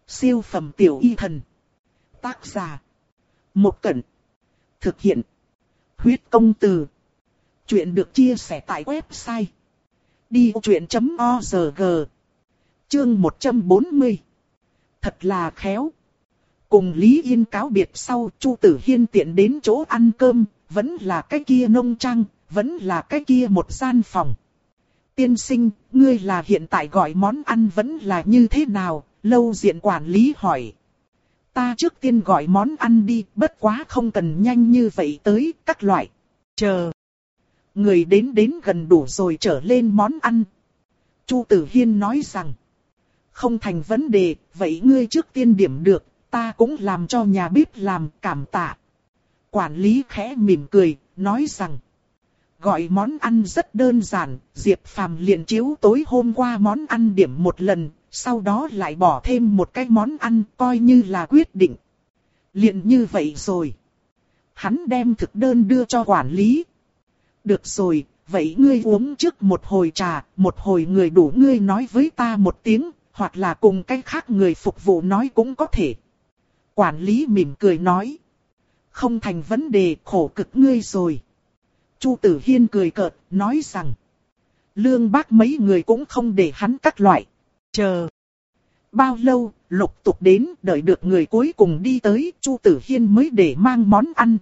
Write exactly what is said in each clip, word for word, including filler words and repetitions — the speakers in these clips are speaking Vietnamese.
Siêu phẩm tiểu y thần. Tác giả. Một Cẩn. Thực hiện. Huyết công từ. Chuyện được chia sẻ tại website đi vô chuyện chấm org. Chương một trăm bốn mươi. Thật là khéo. Cùng Lý Yên cáo biệt sau, Chu Tử Hiên tiện đến chỗ ăn cơm, vẫn là cái kia nông trang, vẫn là cái kia một gian phòng. Tiên sinh, ngươi là hiện tại gọi món ăn vẫn là như thế nào? Lâu diện quản lý hỏi. Ta trước tiên gọi món ăn đi, bất quá không cần nhanh như vậy tới, các loại. Chờ. Người đến đến gần đủ rồi trở lên món ăn. Chu Tử Hiên nói rằng. Không thành vấn đề, vậy ngươi trước tiên điểm được, ta cũng làm cho nhà bếp làm, cảm tạ. Quản lý khẽ mỉm cười, nói rằng. Gọi món ăn rất đơn giản, Diệp Phàm liền chiếu tối hôm qua món ăn điểm một lần, sau đó lại bỏ thêm một cái món ăn coi như là quyết định. Liền như vậy rồi. Hắn đem thực đơn đưa cho quản lý. Được rồi, vậy ngươi uống trước một hồi trà, một hồi người đủ ngươi nói với ta một tiếng, hoặc là cùng cái khác người phục vụ nói cũng có thể. Quản lý mỉm cười nói. Không thành vấn đề, khổ cực ngươi rồi. Chu Tử Hiên cười cợt, nói rằng. Lương Bác mấy người cũng không để hắn các loại. Chờ. Bao lâu, lục tục đến, đợi được người cuối cùng đi tới, Chu Tử Hiên mới để mang món ăn.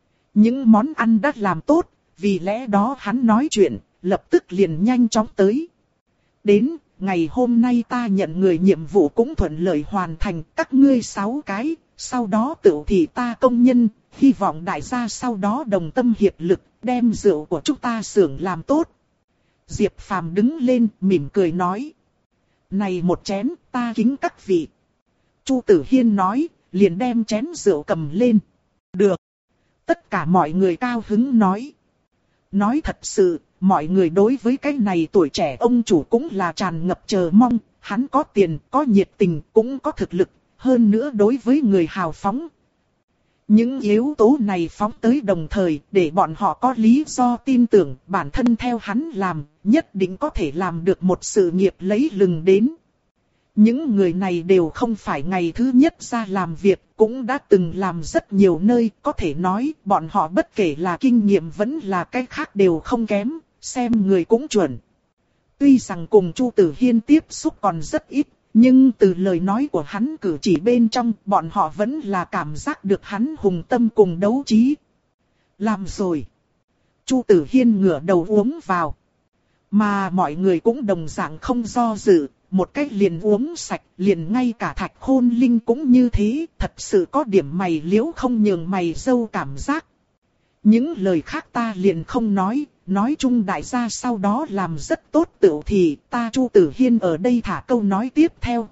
Những món ăn đã làm tốt, vì lẽ đó hắn nói chuyện, lập tức liền nhanh chóng tới. Đến, ngày hôm nay ta nhận người nhiệm vụ cũng thuận lợi hoàn thành các ngươi sáu cái, sau đó tự thì ta công nhân, hy vọng đại gia sau đó đồng tâm hiệp lực, đem rượu của chúng ta xưởng làm tốt. Diệp Phàm đứng lên, mỉm cười nói. Này một chén, ta kính các vị. Chu Tử Hiên nói, liền đem chén rượu cầm lên. Được. Tất cả mọi người cao hứng nói. Nói thật sự, mọi người đối với cái này tuổi trẻ ông chủ cũng là tràn ngập chờ mong. Hắn có tiền, có nhiệt tình, cũng có thực lực. Hơn nữa đối với người hào phóng. Những yếu tố này phóng tới đồng thời để bọn họ có lý do tin tưởng bản thân theo hắn làm, nhất định có thể làm được một sự nghiệp lấy lừng đến. Những người này đều không phải ngày thứ nhất ra làm việc, cũng đã từng làm rất nhiều nơi, có thể nói bọn họ bất kể là kinh nghiệm vẫn là cái khác đều không kém, xem người cũng chuẩn. Tuy rằng cùng Chu Tử Hiên tiếp xúc còn rất ít, nhưng từ lời nói của hắn cử chỉ bên trong, bọn họ vẫn là cảm giác được hắn hùng tâm cùng đấu trí. Làm rồi. Chu Tử Hiên ngửa đầu uống vào. Mà mọi người cũng đồng dạng không do dự, một cách liền uống sạch, liền ngay cả Thạch Khôn Linh cũng như thế, thật sự có điểm mày liễu không nhường mày dâu cảm giác. Những lời khác ta liền không nói. Nói chung đại gia sau đó làm rất tốt tựu thì ta Chu Tử Hiên ở đây thả câu nói tiếp theo.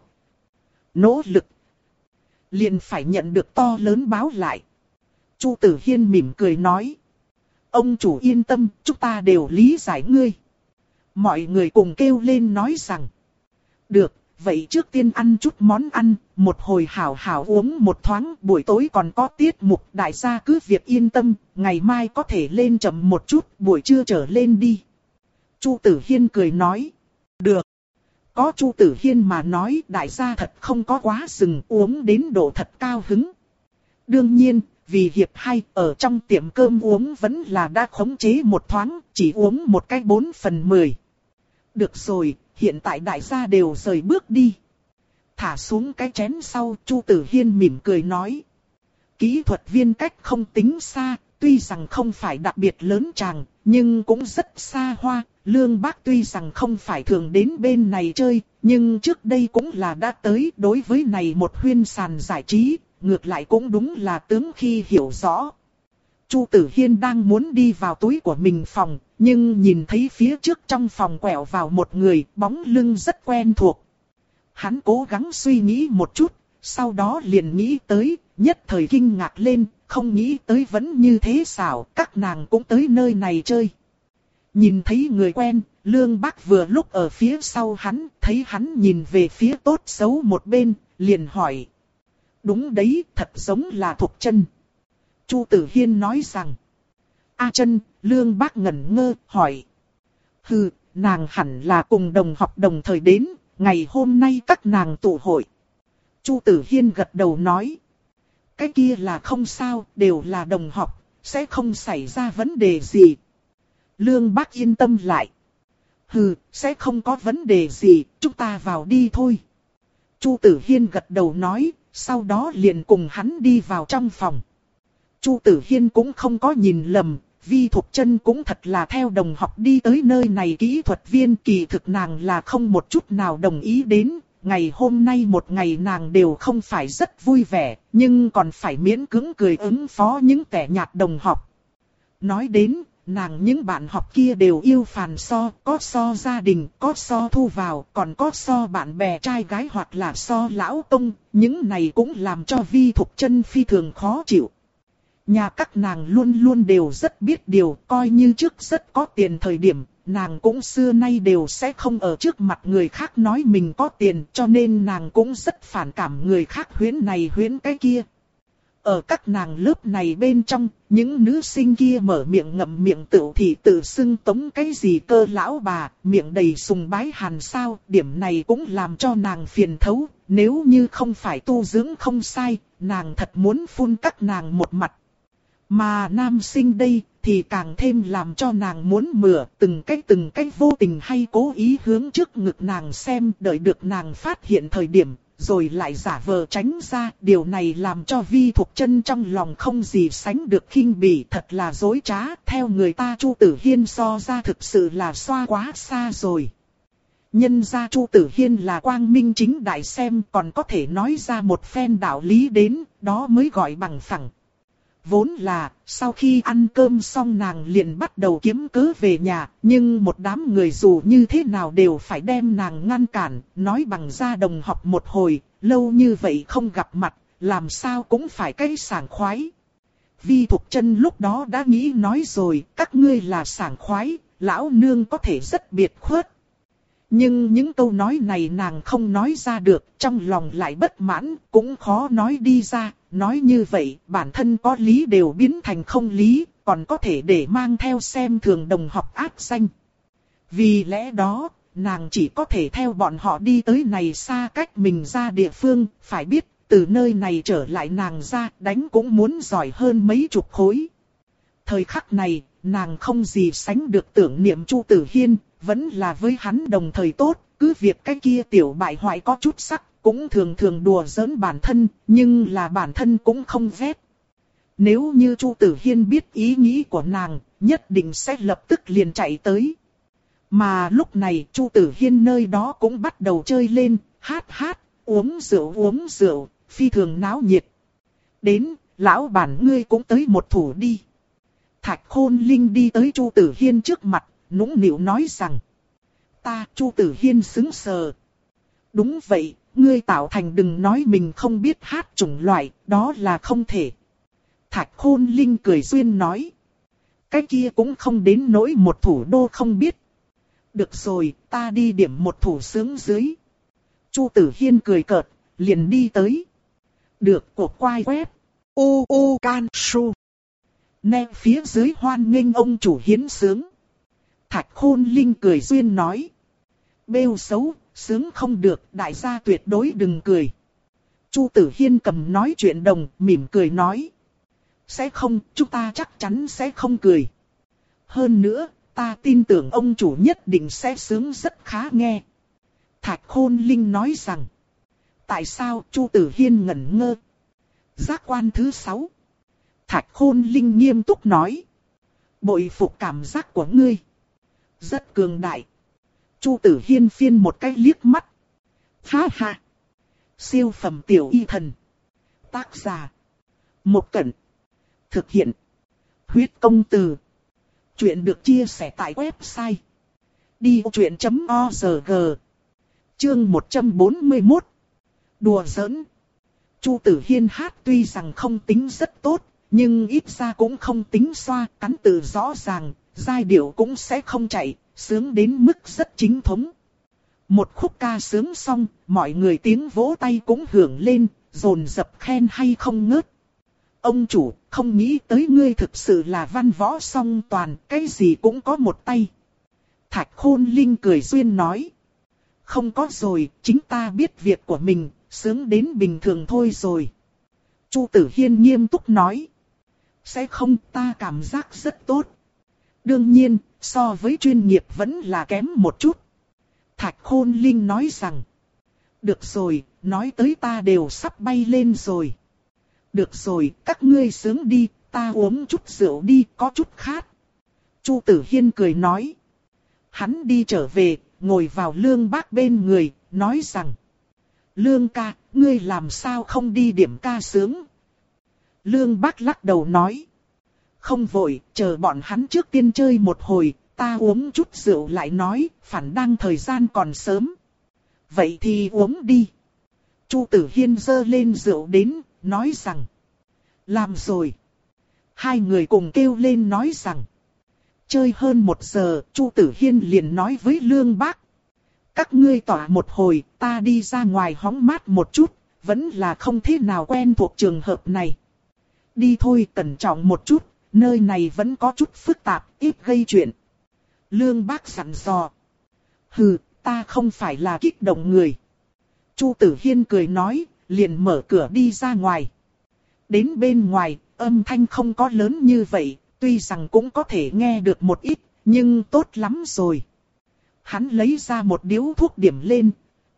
Nỗ lực. Liền phải nhận được to lớn báo lại. Chu Tử Hiên mỉm cười nói. Ông chủ yên tâm, chúng ta đều lý giải ngươi. Mọi người cùng kêu lên nói rằng. Được, vậy trước tiên ăn chút món ăn, một hồi hảo hảo uống một thoáng, buổi tối còn có tiết mục, đại gia cứ việc yên tâm, ngày mai có thể lên chậm một chút, buổi trưa trở lên đi. Chu Tử Hiên cười nói. Được. Có Chu Tử Hiên mà nói đại gia thật không có quá sừng uống đến độ thật cao hứng. Đương nhiên, vì hiệp hay ở trong tiệm cơm uống vẫn là đã khống chế một thoáng, chỉ uống một cái bốn phần mười. Được rồi. Hiện tại đại gia đều rời bước đi. Thả xuống cái chén sau, Chu Tử Hiên mỉm cười nói. Kỹ thuật viên cách không tính xa, tuy rằng không phải đặc biệt lớn tràng, nhưng cũng rất xa hoa. Lương Bác tuy rằng không phải thường đến bên này chơi, nhưng trước đây cũng là đã tới. Đối với này một huyên sàn giải trí, ngược lại cũng đúng là tướng khi hiểu rõ. Chu Tử Hiên đang muốn đi vào túi của mình phòng, nhưng nhìn thấy phía trước trong phòng quẹo vào một người, bóng lưng rất quen thuộc. Hắn cố gắng suy nghĩ một chút, sau đó liền nghĩ tới, nhất thời kinh ngạc lên, không nghĩ tới vẫn như thế xảo, các nàng cũng tới nơi này chơi. Nhìn thấy người quen, Lương Bác vừa lúc ở phía sau hắn, thấy hắn nhìn về phía tốt xấu một bên, liền hỏi. Đúng đấy, thật giống là Thục Chân. Chu Tử Hiên nói rằng. A Chân, Lương Bác ngẩn ngơ, hỏi. Hừ, nàng hẳn là cùng đồng học đồng thời đến, ngày hôm nay các nàng tụ hội. Chu Tử Hiên gật đầu nói. Cái kia là không sao, đều là đồng học, sẽ không xảy ra vấn đề gì. Lương Bác yên tâm lại. Hừ, sẽ không có vấn đề gì, chúng ta vào đi thôi. Chu Tử Hiên gật đầu nói, sau đó liền cùng hắn đi vào trong phòng. Chu Tử Hiên cũng không có nhìn lầm, Vi Thục Chân cũng thật là theo đồng học đi tới nơi này. Kỹ thuật viên kỳ thực nàng là không một chút nào đồng ý đến. Ngày hôm nay một ngày nàng đều không phải rất vui vẻ, nhưng còn phải miễn cưỡng cười ứng phó những kẻ nhạt đồng học. Nói đến, nàng những bạn học kia đều yêu phàn so, có so gia đình, có so thu vào, còn có so bạn bè trai gái hoặc là so lão công, những này cũng làm cho Vi Thục Chân phi thường khó chịu. Nhà các nàng luôn luôn đều rất biết điều, coi như trước rất có tiền thời điểm, nàng cũng xưa nay đều sẽ không ở trước mặt người khác nói mình có tiền, cho nên nàng cũng rất phản cảm người khác huyễn này huyễn cái kia. Ở các nàng lớp này bên trong, những nữ sinh kia mở miệng ngậm miệng tự thì tự xưng tống cái gì cơ lão bà, miệng đầy sùng bái hàn sao, điểm này cũng làm cho nàng phiền thấu, nếu như không phải tu dưỡng không sai, nàng thật muốn phun các nàng một mặt. Mà nam sinh đây thì càng thêm làm cho nàng muốn mửa, từng cái từng cái vô tình hay cố ý hướng trước ngực nàng xem, đợi được nàng phát hiện thời điểm, rồi lại giả vờ tránh ra. Điều này làm cho Vi Thục Chân trong lòng không gì sánh được khinh bỉ, thật là dối trá. Theo người ta Chu Tử Hiên so ra thực sự là xoa quá xa rồi. Nhân ra Chu Tử Hiên là quang minh chính đại xem, còn có thể nói ra một phen đạo lý đến, đó mới gọi bằng phẳng. Vốn là, sau khi ăn cơm xong nàng liền bắt đầu kiếm cớ về nhà, nhưng một đám người dù như thế nào đều phải đem nàng ngăn cản, nói bằng ra đồng học một hồi, lâu như vậy không gặp mặt, làm sao cũng phải cái sảng khoái. Vi Thục Chân lúc đó đã nghĩ nói rồi, các ngươi là sảng khoái, lão nương có thể rất biệt khuất. Nhưng những câu nói này nàng không nói ra được, trong lòng lại bất mãn, cũng khó nói đi ra. Nói như vậy, bản thân có lý đều biến thành không lý, còn có thể để mang theo xem thường đồng học ác danh. Vì lẽ đó, nàng chỉ có thể theo bọn họ đi tới này xa cách mình ra địa phương, phải biết, từ nơi này trở lại nàng ra, đánh cũng muốn giỏi hơn mấy chục khối. Thời khắc này, nàng không gì sánh được tưởng niệm Chu Tử Hiên, vẫn là với hắn đồng thời tốt, cứ việc cái kia tiểu bại hoại có chút sắc. Cũng thường thường đùa giỡn bản thân, nhưng là bản thân cũng không ghét. Nếu như Chu Tử Hiên biết ý nghĩ của nàng, nhất định sẽ lập tức liền chạy tới. Mà lúc này Chu Tử Hiên nơi đó cũng bắt đầu chơi lên, hát hát, uống rượu uống rượu, phi thường náo nhiệt. Đến, lão bản ngươi cũng tới một thủ đi. Thạch Khôn Linh đi tới Chu Tử Hiên trước mặt, nũng nịu nói rằng. Ta, Chu Tử Hiên sững sờ. Đúng vậy. Ngươi tạo thành đừng nói mình không biết hát chủng loại, đó là không thể. Thạch Khôn Linh cười duyên nói. Cái kia cũng không đến nỗi một thủ đô không biết. Được rồi, ta đi điểm một thủ sướng dưới. Chu Tử Hiên cười cợt, liền đi tới. Được cột quai quét. Ô ô can su. Nè phía dưới hoan nghênh ông chủ hiến sướng. Thạch Khôn Linh cười duyên nói. Bêu xấu. Sướng không được, đại gia tuyệt đối đừng cười. Chu Tử Hiên cầm nói chuyện đồng, mỉm cười nói. Sẽ không, chúng ta chắc chắn sẽ không cười. Hơn nữa, ta tin tưởng ông chủ nhất định sẽ sướng rất khá nghe. Thạch Khôn Linh nói rằng. Tại sao Chu Tử Hiên ngẩn ngơ? Giác quan thứ sáu. Thạch Khôn Linh nghiêm túc nói. Bội phục cảm giác của ngươi. Rất cường đại. Chu Tử Hiên phiên một cái liếc mắt. Ha ha. Siêu phẩm tiểu y thần. Tác giả. Một Cẩn. Thực hiện. Huyết công từ. Chuyện được chia sẻ tại website. đi vô chuyện chấm org. Chương một trăm bốn mươi mốt. Đùa giỡn. Chu Tử Hiên hát tuy rằng không tính rất tốt, nhưng ít ra cũng không tính xoa, cắn từ rõ ràng, giai điệu cũng sẽ không chạy. Sướng đến mức rất chính thống. Một khúc ca sướng xong, mọi người tiếng vỗ tay cũng hưởng lên, dồn dập khen hay không ngớt. Ông chủ, không nghĩ tới ngươi thực sự là văn võ song toàn, cái gì cũng có một tay. Thạch Khôn Linh cười duyên nói. Không có rồi, chính ta biết việc của mình, Sướng đến bình thường thôi rồi. Chu Tử Hiên nghiêm túc nói. Sẽ không, ta cảm giác rất tốt. Đương nhiên, so với chuyên nghiệp vẫn là kém một chút. Thạch Khôn Linh nói rằng. Được rồi, nói tới ta đều sắp bay lên rồi. Được rồi, các ngươi sướng đi, ta uống chút rượu đi, có chút khát. Chu Tử Hiên cười nói. Hắn đi trở về, ngồi vào Lương Bác bên người, nói rằng. Lương ca, ngươi làm sao không đi điểm ca sướng? Lương Bác lắc đầu nói. Không vội, chờ bọn hắn trước tiên chơi một hồi, ta uống chút rượu lại nói, phản đang thời gian còn sớm. Vậy thì uống đi. Chu Tử Hiên giơ lên rượu đến, nói rằng. Làm rồi. Hai người cùng kêu lên nói rằng. Chơi hơn một giờ, Chu Tử Hiên liền nói với Lương Bác. Các ngươi tỏa một hồi, ta đi ra ngoài hóng mát một chút, vẫn là không thế nào quen thuộc trường hợp này. Đi thôi, cẩn trọng một chút, nơi này vẫn có chút phức tạp, ít gây chuyện. Lương Bác dặn dò. Hừ, ta không phải là kích động người. Chu Tử Hiên cười nói, liền mở cửa đi ra ngoài. Đến bên ngoài, âm thanh không có lớn như vậy, tuy rằng cũng có thể nghe được một ít, nhưng tốt lắm rồi. Hắn lấy ra một điếu thuốc điểm lên.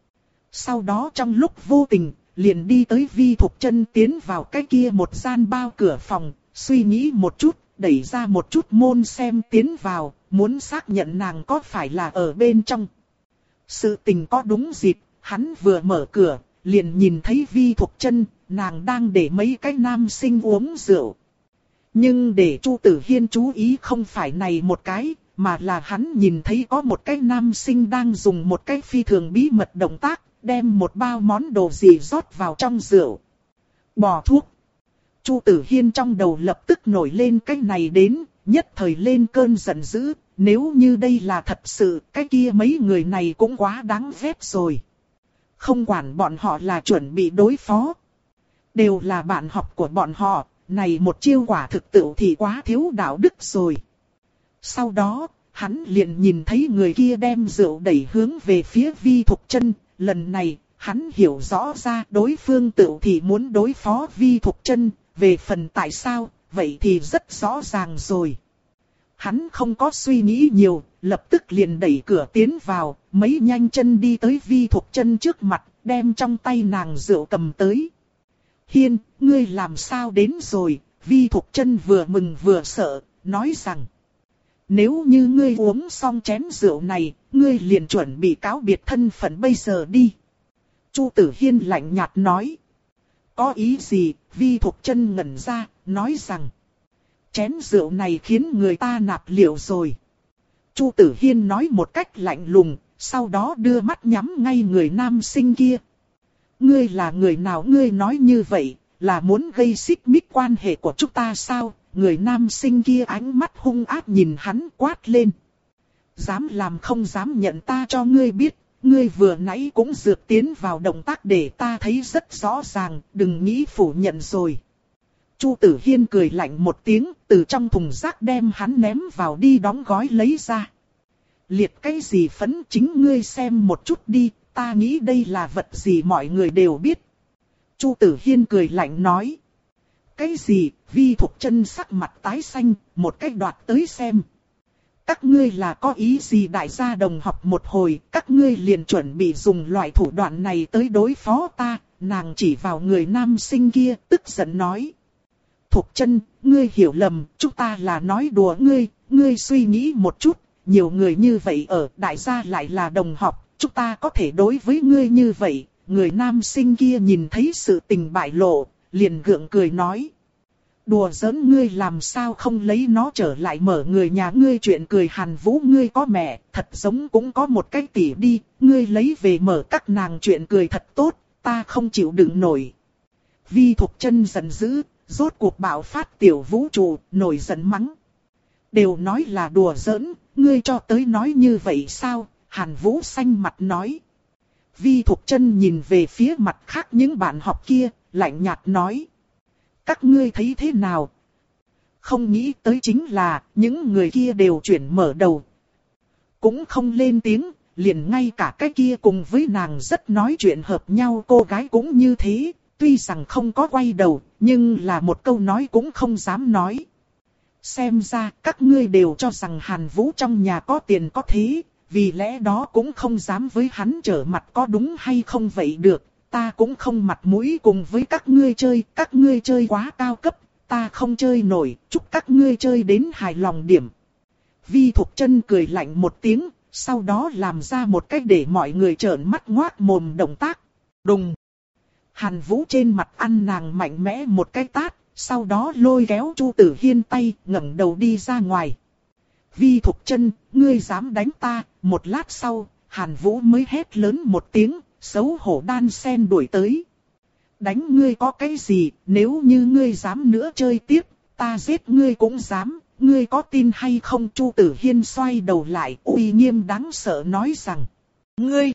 Sau đó trong lúc vô tình, liền đi tới Vi Thục Chân tiến vào cái kia một gian bao cửa phòng, suy nghĩ một chút, đẩy ra một chút môn xem tiến vào, muốn xác nhận nàng có phải là ở bên trong. Sự tình có đúng dịp, hắn vừa mở cửa, liền nhìn thấy Vi Thục Chân, nàng đang để mấy cái nam sinh uống rượu. Nhưng để Chu Tử Hiên chú ý không phải này một cái, mà là hắn nhìn thấy có một cái nam sinh đang dùng một cái phi thường bí mật động tác, đem một bao món đồ gì rót vào trong rượu. Bỏ thuốc. Chu Tử Hiên trong đầu lập tức nổi lên cái này đến, nhất thời lên cơn giận dữ, nếu như đây là thật sự, cái kia mấy người này cũng quá đáng ghét rồi. Không quản bọn họ là chuẩn bị đối phó. Đều là bạn học của bọn họ, này một chiêu quả thực tự thì quá thiếu đạo đức rồi. Sau đó, hắn liền nhìn thấy người kia đem rượu đẩy hướng về phía Vi Thục Chân. Lần này, hắn hiểu rõ ra đối phương tự thì muốn đối phó Vi Thục Chân. Về phần tại sao, vậy thì rất rõ ràng rồi. Hắn không có suy nghĩ nhiều, lập tức liền đẩy cửa tiến vào, mấy nhanh chân đi tới Vi Thục Chân trước mặt, đem trong tay nàng rượu cầm tới. Hiên, ngươi làm sao đến rồi? Vi Thục Chân vừa mừng vừa sợ, nói rằng. Nếu như ngươi uống xong chén rượu này, ngươi liền chuẩn bị cáo biệt thân phận bây giờ đi. Chu Tử Hiên lạnh nhạt nói. Có ý gì? Vi Thục Chân ngẩn ra, nói rằng. Chén rượu này khiến người ta nạp liệu rồi. Chu Tử Hiên nói một cách lạnh lùng, sau đó đưa mắt nhắm ngay người nam sinh kia. Ngươi là người nào? Ngươi nói như vậy, là muốn gây xích mích quan hệ của chúng ta sao? Người nam sinh kia ánh mắt hung ác nhìn hắn quát lên. Dám làm không dám nhận, ta cho ngươi biết, ngươi vừa nãy cũng dược tiến vào động tác để ta thấy rất rõ ràng, đừng nghĩ phủ nhận rồi. Chu Tử Hiên cười lạnh một tiếng, từ trong thùng rác đem hắn ném vào đi đóng gói lấy ra. Liệt cái gì phấn, chính ngươi xem một chút đi, ta nghĩ đây là vật gì mọi người đều biết. Chu Tử Hiên cười lạnh nói. Cái gì? Vi Thục Chân sắc mặt tái xanh, một cách đoạt tới xem. Các ngươi là có ý gì? Đại gia đồng học một hồi, các ngươi liền chuẩn bị dùng loại thủ đoạn này tới đối phó ta. Nàng chỉ vào người nam sinh kia, tức giận nói. Thục Chân, ngươi hiểu lầm, chúng ta là nói đùa ngươi, ngươi suy nghĩ một chút, nhiều người như vậy ở, đại gia lại là đồng học, chúng ta có thể đối với ngươi như vậy. Người nam sinh kia nhìn thấy sự tình bại lộ, liền gượng cười nói. Đùa giỡn, ngươi làm sao không lấy nó trở lại mở người nhà ngươi chuyện cười. Hàn Vũ, ngươi có mẹ, thật giống cũng có một cái tỷ đi, ngươi lấy về mở các nàng chuyện cười thật tốt, ta không chịu đựng nổi. Vi Thục Chân giận dữ, rốt cuộc bạo phát tiểu vũ trụ, nổi giận mắng. Đều nói là đùa giỡn, ngươi cho tới nói như vậy sao? Hàn Vũ xanh mặt nói. Vi Thục Chân nhìn về phía mặt khác những bạn học kia, lạnh nhạt nói. Các ngươi thấy thế nào? Không nghĩ tới chính là, những người kia đều chuyển mở đầu. Cũng không lên tiếng, liền ngay cả cái kia cùng với nàng rất nói chuyện hợp nhau cô gái cũng như thế, tuy rằng không có quay đầu, nhưng là một câu nói cũng không dám nói. Xem ra các ngươi đều cho rằng Hàn Vũ trong nhà có tiền có thế, vì lẽ đó cũng không dám với hắn trở mặt, có đúng hay không vậy được, ta cũng không mặt mũi cùng với các ngươi chơi, các ngươi chơi quá cao cấp, ta không chơi nổi, chúc các ngươi chơi đến hài lòng điểm. Vi Thục Chân cười lạnh một tiếng, sau đó làm ra một cách để mọi người trợn mắt ngoác mồm động tác. Đùng! Hàn Vũ trên mặt ăn nàng mạnh mẽ một cái tát, sau đó lôi kéo Chu Tử Hiên tay, ngẩng đầu đi ra ngoài. Vi Thục Chân, ngươi dám đánh ta? Một lát sau, Hàn Vũ mới hét lớn một tiếng, xấu hổ đan sen đuổi tới. Đánh ngươi có cái gì, nếu như ngươi dám nữa chơi tiếp, ta giết ngươi cũng dám, ngươi có tin hay không? Chu Tử Hiên xoay đầu lại, uy nghiêm đáng sợ nói rằng, ngươi.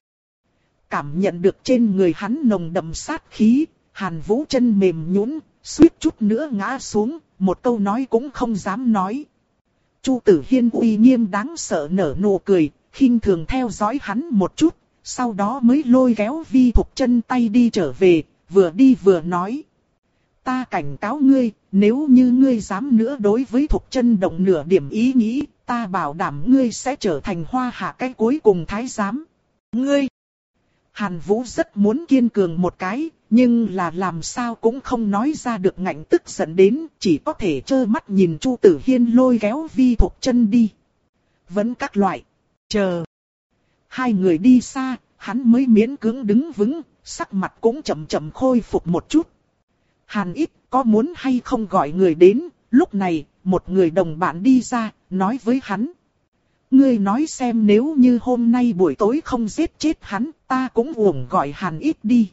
Cảm nhận được trên người hắn nồng đậm sát khí, Hàn Vũ chân mềm nhũn, suýt chút nữa ngã xuống, một câu nói cũng không dám nói. Chu Tử Hiên uy nghiêm đáng sợ nở nụ cười, khinh thường theo dõi hắn một chút, sau đó mới lôi kéo Vi Thục Chân tay đi trở về, vừa đi vừa nói. Ta cảnh cáo ngươi, nếu như ngươi dám nữa đối với Thục Chân động nửa điểm ý nghĩ, ta bảo đảm ngươi sẽ trở thành hoa hạ cái cuối cùng thái giám. Ngươi! Hàn Vũ rất muốn kiên cường một cái, nhưng là làm sao cũng không nói ra được, ngạnh tức giận đến, chỉ có thể trơ mắt nhìn Chu Tử Hiên lôi kéo Vi Thục Chân đi. Vẫn các loại. Chờ. Hai người đi xa, hắn mới miễn cưỡng đứng vững, sắc mặt cũng chậm chậm khôi phục một chút. Hàn Ít có muốn hay không gọi người đến, lúc này, một người đồng bạn đi ra, nói với hắn. Ngươi nói xem, nếu như hôm nay buổi tối không giết chết hắn, ta cũng uổng gọi Hàn Ít đi.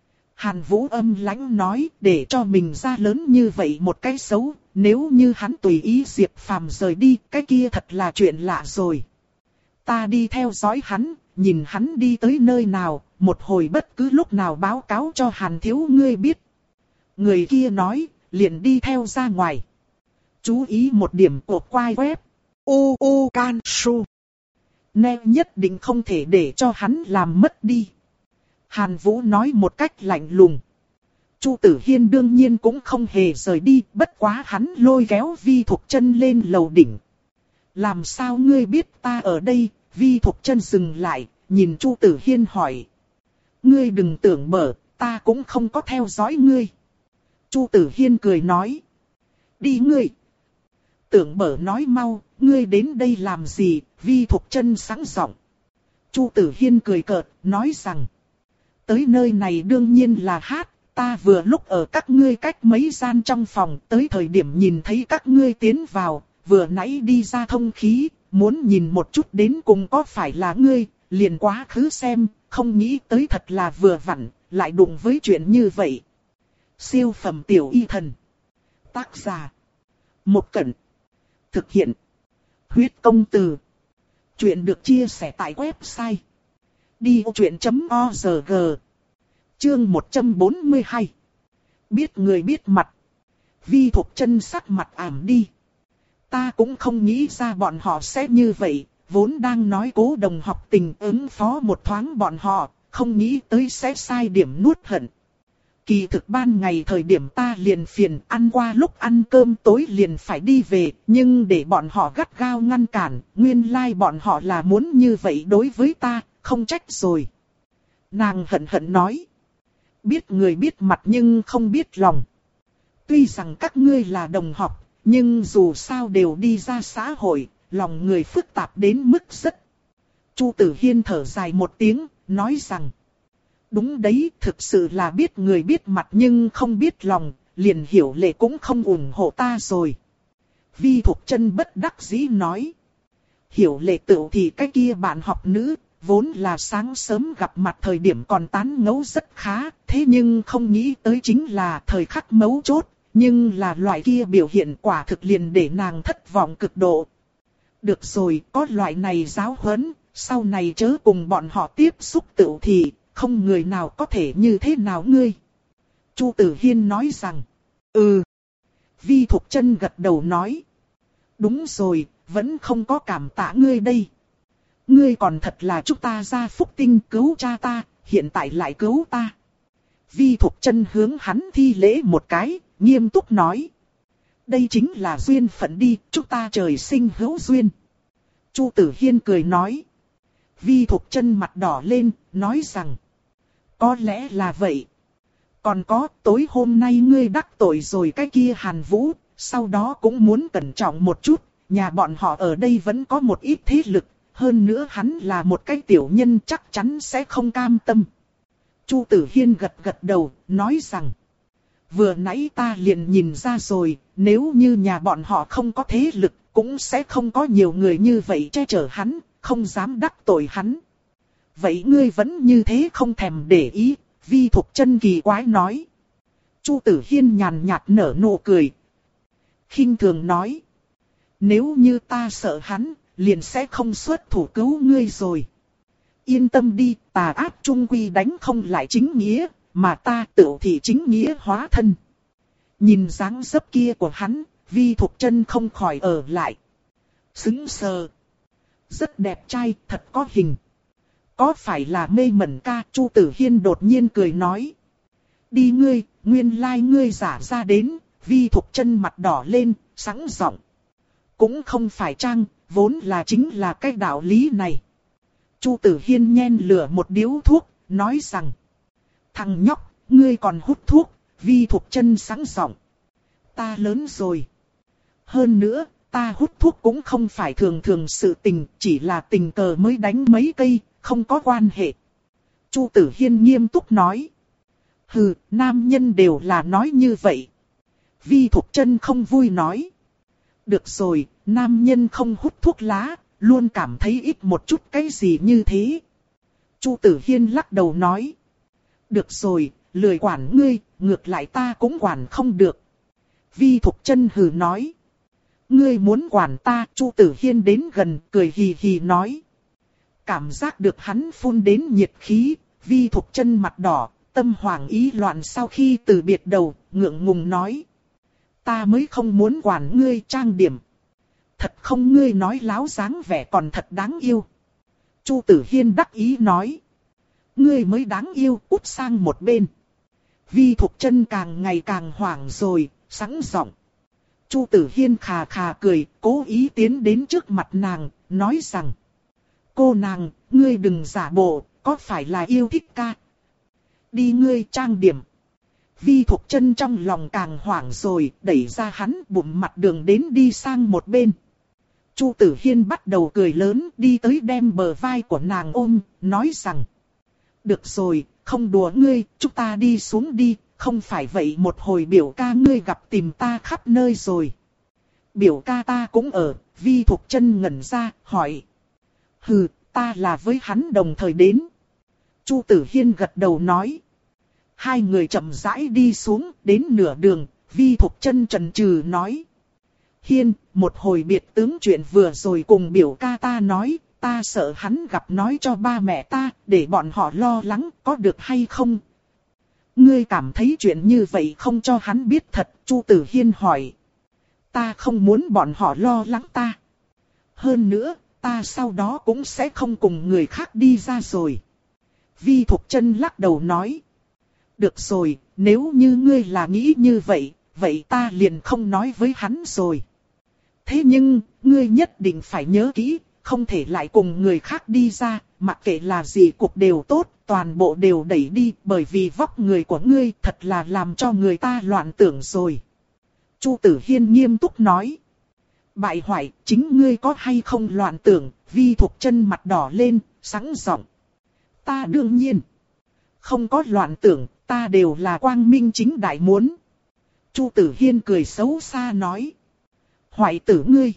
Hàn Vũ âm lãnh nói, để cho mình ra lớn như vậy một cái xấu, nếu như hắn tùy ý Diệp Phàm rời đi, cái kia thật là chuyện lạ rồi. Ta đi theo dõi hắn, nhìn hắn đi tới nơi nào, một hồi bất cứ lúc nào báo cáo cho Hàn thiếu ngươi biết. Người kia nói, liền đi theo ra ngoài. Chú ý một điểm của quai web. U U Can Su. Nè, nhất định không thể để cho hắn làm mất đi. Hàn Vũ nói một cách lạnh lùng. Chu Tử Hiên đương nhiên cũng không hề rời đi, bất quá hắn lôi kéo Vi Thục Chân lên lầu đỉnh. Làm sao ngươi biết ta ở đây? Vi Thục Chân dừng lại, nhìn Chu Tử Hiên hỏi. Ngươi đừng tưởng bở, ta cũng không có theo dõi ngươi. Chu Tử Hiên cười nói. Đi ngươi. Tưởng bở nói mau, ngươi đến đây làm gì? Vi Thục Chân sáng giọng. Chu Tử Hiên cười cợt, nói rằng. Tới nơi này đương nhiên là hát, ta vừa lúc ở các ngươi cách mấy gian trong phòng, tới thời điểm nhìn thấy các ngươi tiến vào, vừa nãy đi ra thông khí, muốn nhìn một chút đến cùng có phải là ngươi, liền quá khứ xem, không nghĩ tới thật là vừa vặn, lại đụng với chuyện như vậy. Siêu phẩm tiểu y thần. Tác giả. Một Cẩn. Thực hiện. Huyết công từ. Chuyện được chia sẻ tại website. đi ô chuyện chấm org. Chương một trăm bốn mươi hai. Biết người biết mặt. Vi Thục Chân sắc mặt ảm đi. Ta cũng không nghĩ ra bọn họ sẽ như vậy, vốn đang nói Cố Đồng học tình ứng phó một thoáng bọn họ, không nghĩ tới sẽ sai điểm nuốt hận. Kỳ thực ban ngày thời điểm ta liền phiền, ăn qua lúc ăn cơm tối liền phải đi về, nhưng để bọn họ gắt gao ngăn cản, nguyên lai like bọn họ là muốn như vậy đối với ta, không trách rồi. Nàng hận hận nói. Biết người biết mặt nhưng không biết lòng. Tuy rằng các ngươi là đồng học, nhưng dù sao đều đi ra xã hội, lòng người phức tạp đến mức rất. Chu Tử Hiên thở dài một tiếng, nói rằng. Đúng đấy, thực sự là biết người biết mặt nhưng không biết lòng, liền Hiểu Lệ cũng không ủng hộ ta rồi. Vi Thục Chân bất đắc dĩ nói. Hiểu Lệ tự thì cái kia bạn học nữ, vốn là sáng sớm gặp mặt thời điểm còn tán ngẫu rất khá, thế nhưng không nghĩ tới chính là thời khắc mấu chốt, nhưng là loại kia biểu hiện quả thực liền để nàng thất vọng cực độ. Được rồi, có loại này giáo huấn, sau này chớ cùng bọn họ tiếp xúc tự thì, không người nào có thể như thế nào ngươi. Chu Tử Hiên nói rằng, ừ. Vi Thục Chân gật đầu nói, đúng rồi, vẫn không có cảm tạ ngươi đây. ngươi còn thật là chúng ta gia phúc tinh cứu cha ta, hiện tại lại cứu ta. Vi Thục Chân hướng hắn thi lễ một cái, nghiêm túc nói. Đây chính là duyên phận đi, chúng ta trời sinh hữu duyên. Chu Tử Hiên cười nói. Vi Thục Chân mặt đỏ lên, nói rằng. Có lẽ là vậy. Còn có, tối hôm nay ngươi đắc tội rồi cái kia Hàn Vũ, sau đó cũng muốn cẩn trọng một chút, nhà bọn họ ở đây vẫn có một ít thế lực, hơn nữa hắn là một cái tiểu nhân chắc chắn sẽ không cam tâm. Chu Tử Hiên gật gật đầu, nói rằng. Vừa nãy ta liền nhìn ra rồi, nếu như nhà bọn họ không có thế lực, cũng sẽ không có nhiều người như vậy che chở hắn, không dám đắc tội hắn. Vậy ngươi vẫn như thế không thèm để ý, Vi Thục Chân kỳ quái nói. Chu Tử Hiên nhàn nhạt nở nụ cười. Khinh thường nói. Nếu như ta sợ hắn, liền sẽ không xuất thủ cứu ngươi rồi. Yên tâm đi, tà ác trung quy đánh không lại chính nghĩa, mà ta tự thì chính nghĩa hóa thân. Nhìn dáng dấp kia của hắn, Vi Thục Chân không khỏi ở lại. Sững sờ. Rất đẹp trai, thật có hình. Có phải là mê mẩn ca? Chu Tử Hiên đột nhiên cười nói. Đi ngươi, nguyên lai like ngươi giả ra đến. Vi Thục Chân mặt đỏ lên, sẵn giọng. Cũng không phải trang, vốn là chính là cái đạo lý này. Chu Tử Hiên nhen lửa một điếu thuốc, nói rằng. Thằng nhóc, ngươi còn hút thuốc? Vi Thục Chân sẵn giọng. Ta lớn rồi. Hơn nữa, ta hút thuốc cũng không phải thường thường sự tình, chỉ là tình cờ mới đánh mấy cây, không có quan hệ. Chu Tử Hiên nghiêm túc nói. Hừ, nam nhân đều là nói như vậy. Vi Thục Chân không vui nói. Được rồi, nam nhân không hút thuốc lá, luôn cảm thấy ít một chút cái gì như thế. Chu Tử Hiên lắc đầu nói. Được rồi, lười quản ngươi, ngược lại ta cũng quản không được. Vi Thục Chân hừ nói. Ngươi muốn quản ta? Chu Tử Hiên đến gần, cười hì hì nói. Cảm giác được hắn phun đến nhiệt khí, Vi Thục Chân mặt đỏ, tâm hoảng ý loạn sau khi từ biệt đầu, ngượng ngùng nói. Ta mới không muốn quản ngươi trang điểm. Thật không, ngươi nói láo dáng vẻ còn thật đáng yêu. Chu Tử Hiên đắc ý nói. Ngươi mới đáng yêu, cút sang một bên. Vi Thục Chân càng ngày càng hoảng rồi, sẵn giọng. Chu Tử Hiên khà khà cười, cố ý tiến đến trước mặt nàng, nói rằng. Cô nàng, ngươi đừng giả bộ, có phải là yêu thích ca? Đi ngươi trang điểm. Vi Thục Chân trong lòng càng hoảng rồi, đẩy ra hắn bụng mặt đường đến đi sang một bên. Chu Tử Hiên bắt đầu cười lớn, đi tới đem bờ vai của nàng ôm, nói rằng. Được rồi, không đùa ngươi, chúng ta đi xuống đi, không phải vậy một hồi biểu ca ngươi gặp tìm ta khắp nơi rồi. Biểu ca ta cũng ở. Vi Thục Chân ngẩn ra, hỏi. Hừ, ta là với hắn đồng thời đến. Chu Tử Hiên gật đầu nói. Hai người chậm rãi đi xuống, đến nửa đường, Vi Thục Chân chần chừ nói. Hiên, một hồi biệt tướng chuyện vừa rồi cùng biểu ca ta nói, ta sợ hắn gặp nói cho ba mẹ ta, để bọn họ lo lắng, có được hay không? Ngươi cảm thấy chuyện như vậy không cho hắn biết thật? Chu Tử Hiên hỏi. Ta không muốn bọn họ lo lắng ta. Hơn nữa, ta sau đó cũng sẽ không cùng người khác đi ra rồi. Vi Thục Chân lắc đầu nói. Được rồi, nếu như ngươi là nghĩ như vậy, vậy ta liền không nói với hắn rồi. Thế nhưng, ngươi nhất định phải nhớ kỹ, không thể lại cùng người khác đi ra, mặc kệ là gì cuộc đều tốt, toàn bộ đều đẩy đi, bởi vì vóc người của ngươi thật là làm cho người ta loạn tưởng rồi. Chu Tử Hiên nghiêm túc nói. Bại hoại, chính ngươi có hay không loạn tưởng? Vi Thục Chân mặt đỏ lên, sẵn giọng. Ta đương nhiên không có loạn tưởng, ta đều là quang minh chính đại muốn. Chu Tử Hiên cười xấu xa nói. Hoại tử ngươi.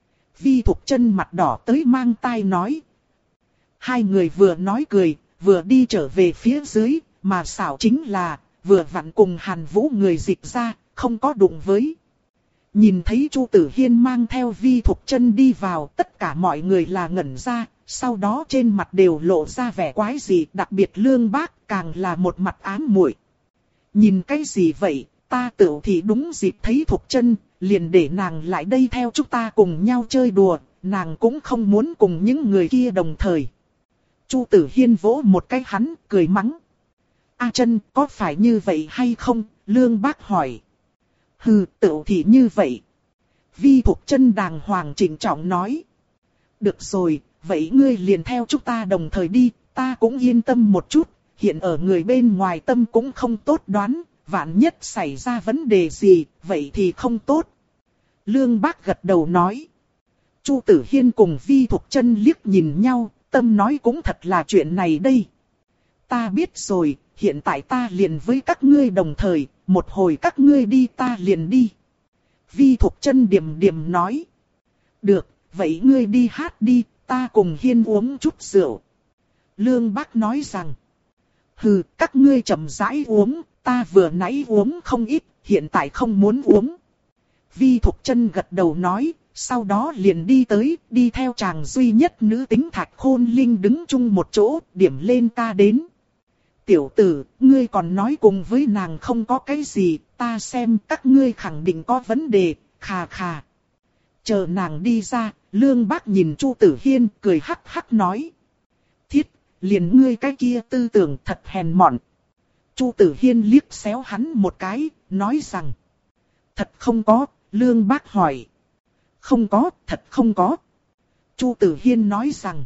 Vi Thục Chân mặt đỏ tới mang tai nói. Hai người vừa nói cười, vừa đi trở về phía dưới, mà xảo chính là, vừa vặn cùng Hàn Vũ người dịch ra, không có đụng với. Nhìn thấy Chu Tử Hiên mang theo Vi Thục Chân đi vào, tất cả mọi người là ngẩn ra, sau đó trên mặt đều lộ ra vẻ quái dị, đặc biệt Lương Bác càng là một mặt ám muội. Nhìn cái gì vậy, ta tự thì đúng dịp thấy Thục Chân, liền để nàng lại đây theo chúng ta cùng nhau chơi đùa, nàng cũng không muốn cùng những người kia đồng thời. Chu Tử Hiên vỗ một cái hắn, cười mắng. A Chân, có phải như vậy hay không? Lương Bác hỏi. Hừ, tựu thì như vậy. Vi Thục Chân đàng hoàng trịnh trọng nói. Được rồi, vậy ngươi liền theo chúng ta đồng thời đi, ta cũng yên tâm một chút, hiện ở người bên ngoài tâm cũng không tốt đoán, vạn nhất xảy ra vấn đề gì, vậy thì không tốt. Lương Bác gật đầu nói. Chu Tử Hiên cùng Vi Thục Chân liếc nhìn nhau, tâm nói cũng thật là chuyện này đây. Ta biết rồi, hiện tại ta liền với các ngươi đồng thời, một hồi các ngươi đi ta liền đi. Vi Thục Chân điềm điềm nói. Được, vậy ngươi đi hát đi, ta cùng Hiên uống chút rượu. Lương Bác nói rằng. Hừ, các ngươi chậm rãi uống, ta vừa nãy uống không ít, hiện tại không muốn uống. Vi Thục Chân gật đầu nói, sau đó liền đi tới, đi theo chàng duy nhất nữ tính Thạch Khôn Linh đứng chung một chỗ, điểm lên ca đến. Tiểu tử, ngươi còn nói cùng với nàng không có cái gì, ta xem các ngươi khẳng định có vấn đề, khà khà. Chờ nàng đi ra, Lương Bác nhìn Chu Tử Hiên cười hắc hắc nói. Thiết, liền ngươi cái kia tư tưởng thật hèn mọn. Chu Tử Hiên liếc xéo hắn một cái, nói rằng. Thật không có, Lương Bác hỏi. Không có, thật không có. Chu Tử Hiên nói rằng.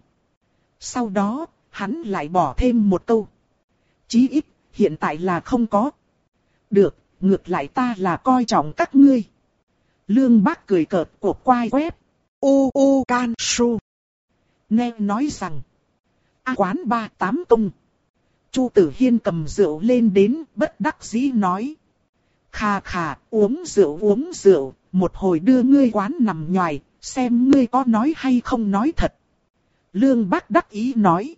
Sau đó, hắn lại bỏ thêm một câu. Chí ít, hiện tại là không có. Được, ngược lại ta là coi trọng các ngươi. Lương Bác cười cợt của quai quét. U u can su. Nghe nói rằng. A quán ba tám tung. Chu Tử Hiên cầm rượu lên đến, bất đắc dĩ nói. Khà khà, uống rượu uống rượu, một hồi đưa ngươi quán nằm nhoài, xem ngươi có nói hay không nói thật. Lương Bác đắc ý nói.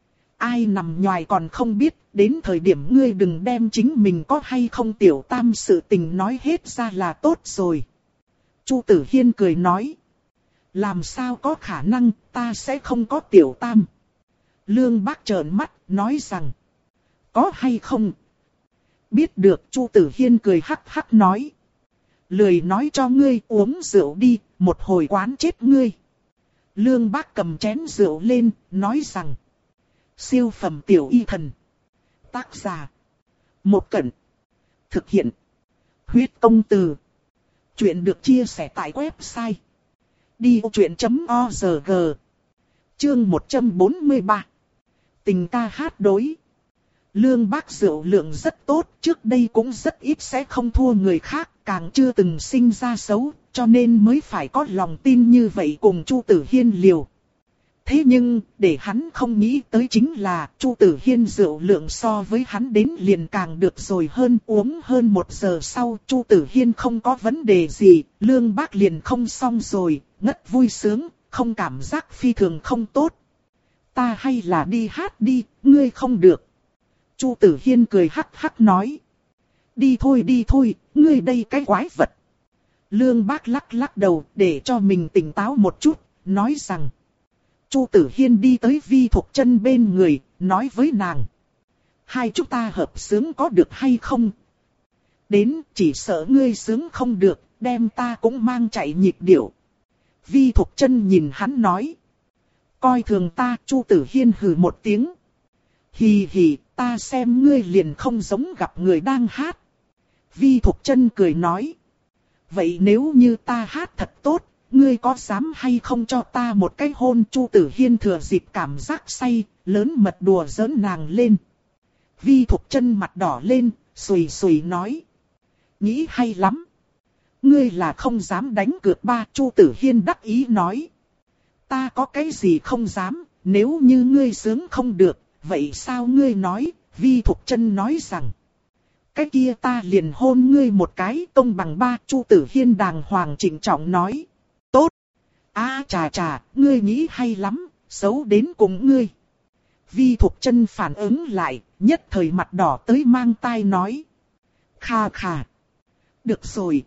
Ai nằm nhoài còn không biết, đến thời điểm ngươi đừng đem chính mình có hay không tiểu tam sự tình nói hết ra là tốt rồi. Chu Tử Hiên cười nói. Làm sao có khả năng, ta sẽ không có tiểu tam. Lương Bác trợn mắt, nói rằng. Có hay không? Biết được, Chu Tử Hiên cười hắc hắc nói. Lười nói cho ngươi uống rượu đi, một hồi quán chết ngươi. Lương Bác cầm chén rượu lên, nói rằng. Siêu phẩm tiểu y thần. Tác giả. Một Cẩn. Thực hiện. Huyết công từ. Chuyện được chia sẻ tại website. đi ô chuyện chấm org. Chương một trăm bốn mươi ba. Tình ca hát đối. Lương Bác rượu lượng rất tốt, trước đây cũng rất ít sẽ không thua người khác, càng chưa từng sinh ra xấu, cho nên mới phải có lòng tin như vậy cùng Chu Tử Hiên liều. Thế nhưng, để hắn không nghĩ tới chính là, Chu Tử Hiên rượu lượng so với hắn đến liền càng được rồi hơn, uống hơn một giờ sau, Chu Tử Hiên không có vấn đề gì, Lương Bác liền không xong rồi, ngất vui sướng, không cảm giác phi thường không tốt. Ta hay là đi hát đi, ngươi không được. Chu Tử Hiên cười hắc hắc nói. Đi thôi đi thôi, ngươi đây cái quái vật. Lương Bác lắc lắc đầu để cho mình tỉnh táo một chút, nói rằng. Chu Tử Hiên đi tới Vi Thục Chân bên người, nói với nàng. Hai chúng ta hợp xướng có được hay không? Đến chỉ sợ ngươi sướng không được, đem ta cũng mang chạy nhịp điệu. Vi Thục Chân nhìn hắn nói. Coi thường ta, Chu Tử Hiên hừ một tiếng. Hì hì, ta xem ngươi liền không giống gặp người đang hát. Vi Thục Chân cười nói. Vậy nếu như ta hát thật tốt, ngươi có dám hay không cho ta một cái hôn? Chu Tử Hiên thừa dịp cảm giác say, lớn mật đùa giỡn nàng lên. Vi Thục Chân mặt đỏ lên, sùi sùi nói. Nghĩ hay lắm. Ngươi là không dám đánh cược ba. Chu Tử Hiên đắc ý nói. Ta có cái gì không dám, nếu như ngươi sướng không được, vậy sao ngươi nói? Vi Thục Chân nói rằng. Cái kia ta liền hôn ngươi một cái công bằng ba. Chu Tử Hiên đàng hoàng trịnh trọng nói. Tốt. À chà chà, ngươi nghĩ hay lắm, xấu đến cùng ngươi. Vi Thục Chân phản ứng lại, nhất thời mặt đỏ tới mang tai nói. Kha kha. Được rồi.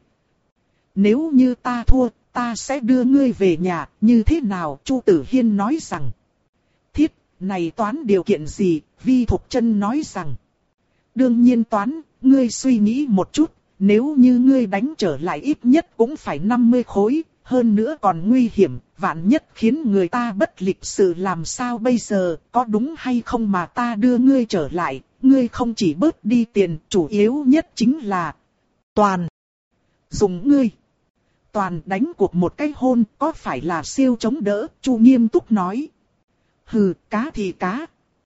Nếu như ta thua, ta sẽ đưa ngươi về nhà, như thế nào? Chu Tử Hiên nói rằng. Thiết, này toán điều kiện gì? Vi Thục Chân nói rằng. Đương nhiên toán, ngươi suy nghĩ một chút, nếu như ngươi đánh trở lại ít nhất cũng phải năm mươi khối, hơn nữa còn nguy hiểm, vạn nhất khiến người ta bất lịch sự làm sao bây giờ, có đúng hay không mà ta đưa ngươi trở lại, ngươi không chỉ bớt đi tiền, chủ yếu nhất chính là toàn dùng ngươi. Toàn đánh cuộc một cái hôn, có phải là siêu chống đỡ, Chu nghiêm túc nói. Hừ, cá thì cá.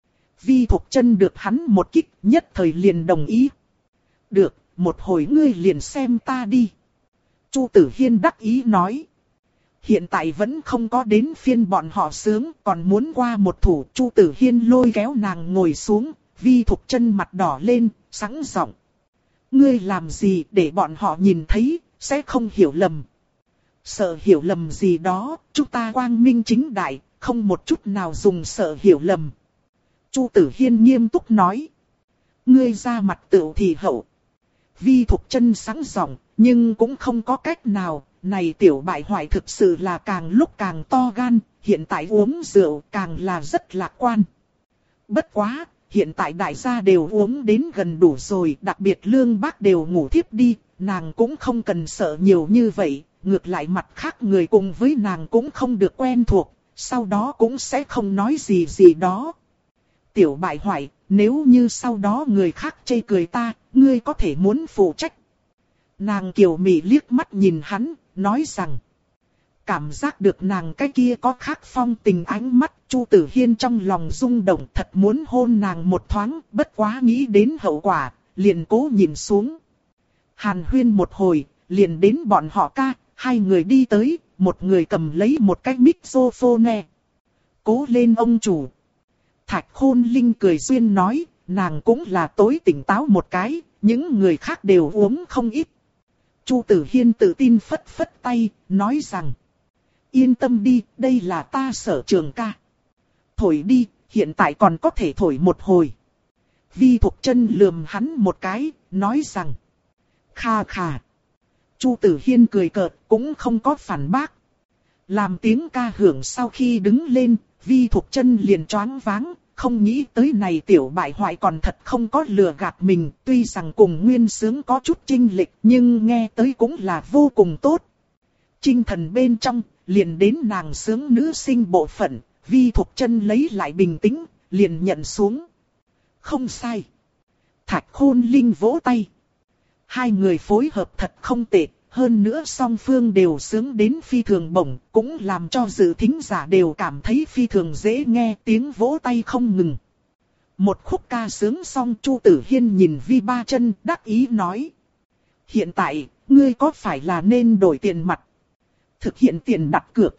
Vi Thục Chân được hắn một kích, nhất thời liền đồng ý. Được, một hồi ngươi liền xem ta đi. Chu Tử Hiên đắc ý nói. Hiện tại vẫn không có đến phiên bọn họ sướng, còn muốn qua một thủ. Chu Tử Hiên lôi kéo nàng ngồi xuống, Vi Thục Chân mặt đỏ lên, sẵn giọng. Ngươi làm gì để bọn họ nhìn thấy, sẽ không hiểu lầm. Sợ hiểu lầm gì đó, chúng ta quang minh chính đại, không một chút nào dùng sợ hiểu lầm. Chu Tử Hiên nghiêm túc nói. Ngươi ra mặt tựu thì hậu. Vi Thục Chân sẵn giọng, nhưng cũng không có cách nào, này tiểu bại hoại thực sự là càng lúc càng to gan, hiện tại uống rượu càng là rất lạc quan. Bất quá, hiện tại đại gia đều uống đến gần đủ rồi, đặc biệt Lương Bác đều ngủ thiếp đi, nàng cũng không cần sợ nhiều như vậy, ngược lại mặt khác người cùng với nàng cũng không được quen thuộc, sau đó cũng sẽ không nói gì gì đó. Tiểu bại hoại, nếu như sau đó người khác chê cười ta, ngươi có thể muốn phụ trách. Nàng kiều mị liếc mắt nhìn hắn, nói rằng. Cảm giác được nàng cái kia có khác phong tình ánh mắt, Chu Tử Hiên trong lòng rung động, thật muốn hôn nàng một thoáng, bất quá nghĩ đến hậu quả, liền cố nhìn xuống. Hàn huyên một hồi, liền đến bọn họ ca, hai người đi tới, một người cầm lấy một cái microphone. Cố lên ông chủ. Thạch Khôn Linh cười duyên nói, nàng cũng là tối tỉnh táo một cái, những người khác đều uống không ít. Chu Tử Hiên tự tin phất phất tay, nói rằng. Yên tâm đi, đây là ta sở trường ca. Thổi đi, hiện tại còn có thể thổi một hồi. Vi Thục Chân lườm hắn một cái, nói rằng. Kha kha. Chu Tử Hiên cười cợt, cũng không có phản bác. Làm tiếng ca hưởng sau khi đứng lên, Vi Thục Chân liền choáng váng, không nghĩ tới này tiểu bại hoại còn thật không có lừa gạt mình, tuy rằng cùng Nguyên Sướng có chút chênh lệch, nhưng nghe tới cũng là vô cùng tốt. Chinh thần bên trong, liền đến nàng sướng nữ sinh bộ phận, Vi Thục Chân lấy lại bình tĩnh, liền nhận xuống. Không sai. Thạch Khôn Linh vỗ tay. Hai người phối hợp thật không tệ, hơn nữa song phương đều sướng đến phi thường bổng, cũng làm cho dự thính giả đều cảm thấy phi thường dễ nghe, tiếng vỗ tay không ngừng. Một khúc ca sướng xong, Chu Tử Hiên nhìn Vi Ba Chân đắc ý nói. Hiện tại, ngươi có phải là nên đổi tiền mặt? Thực hiện tiền đặt cược.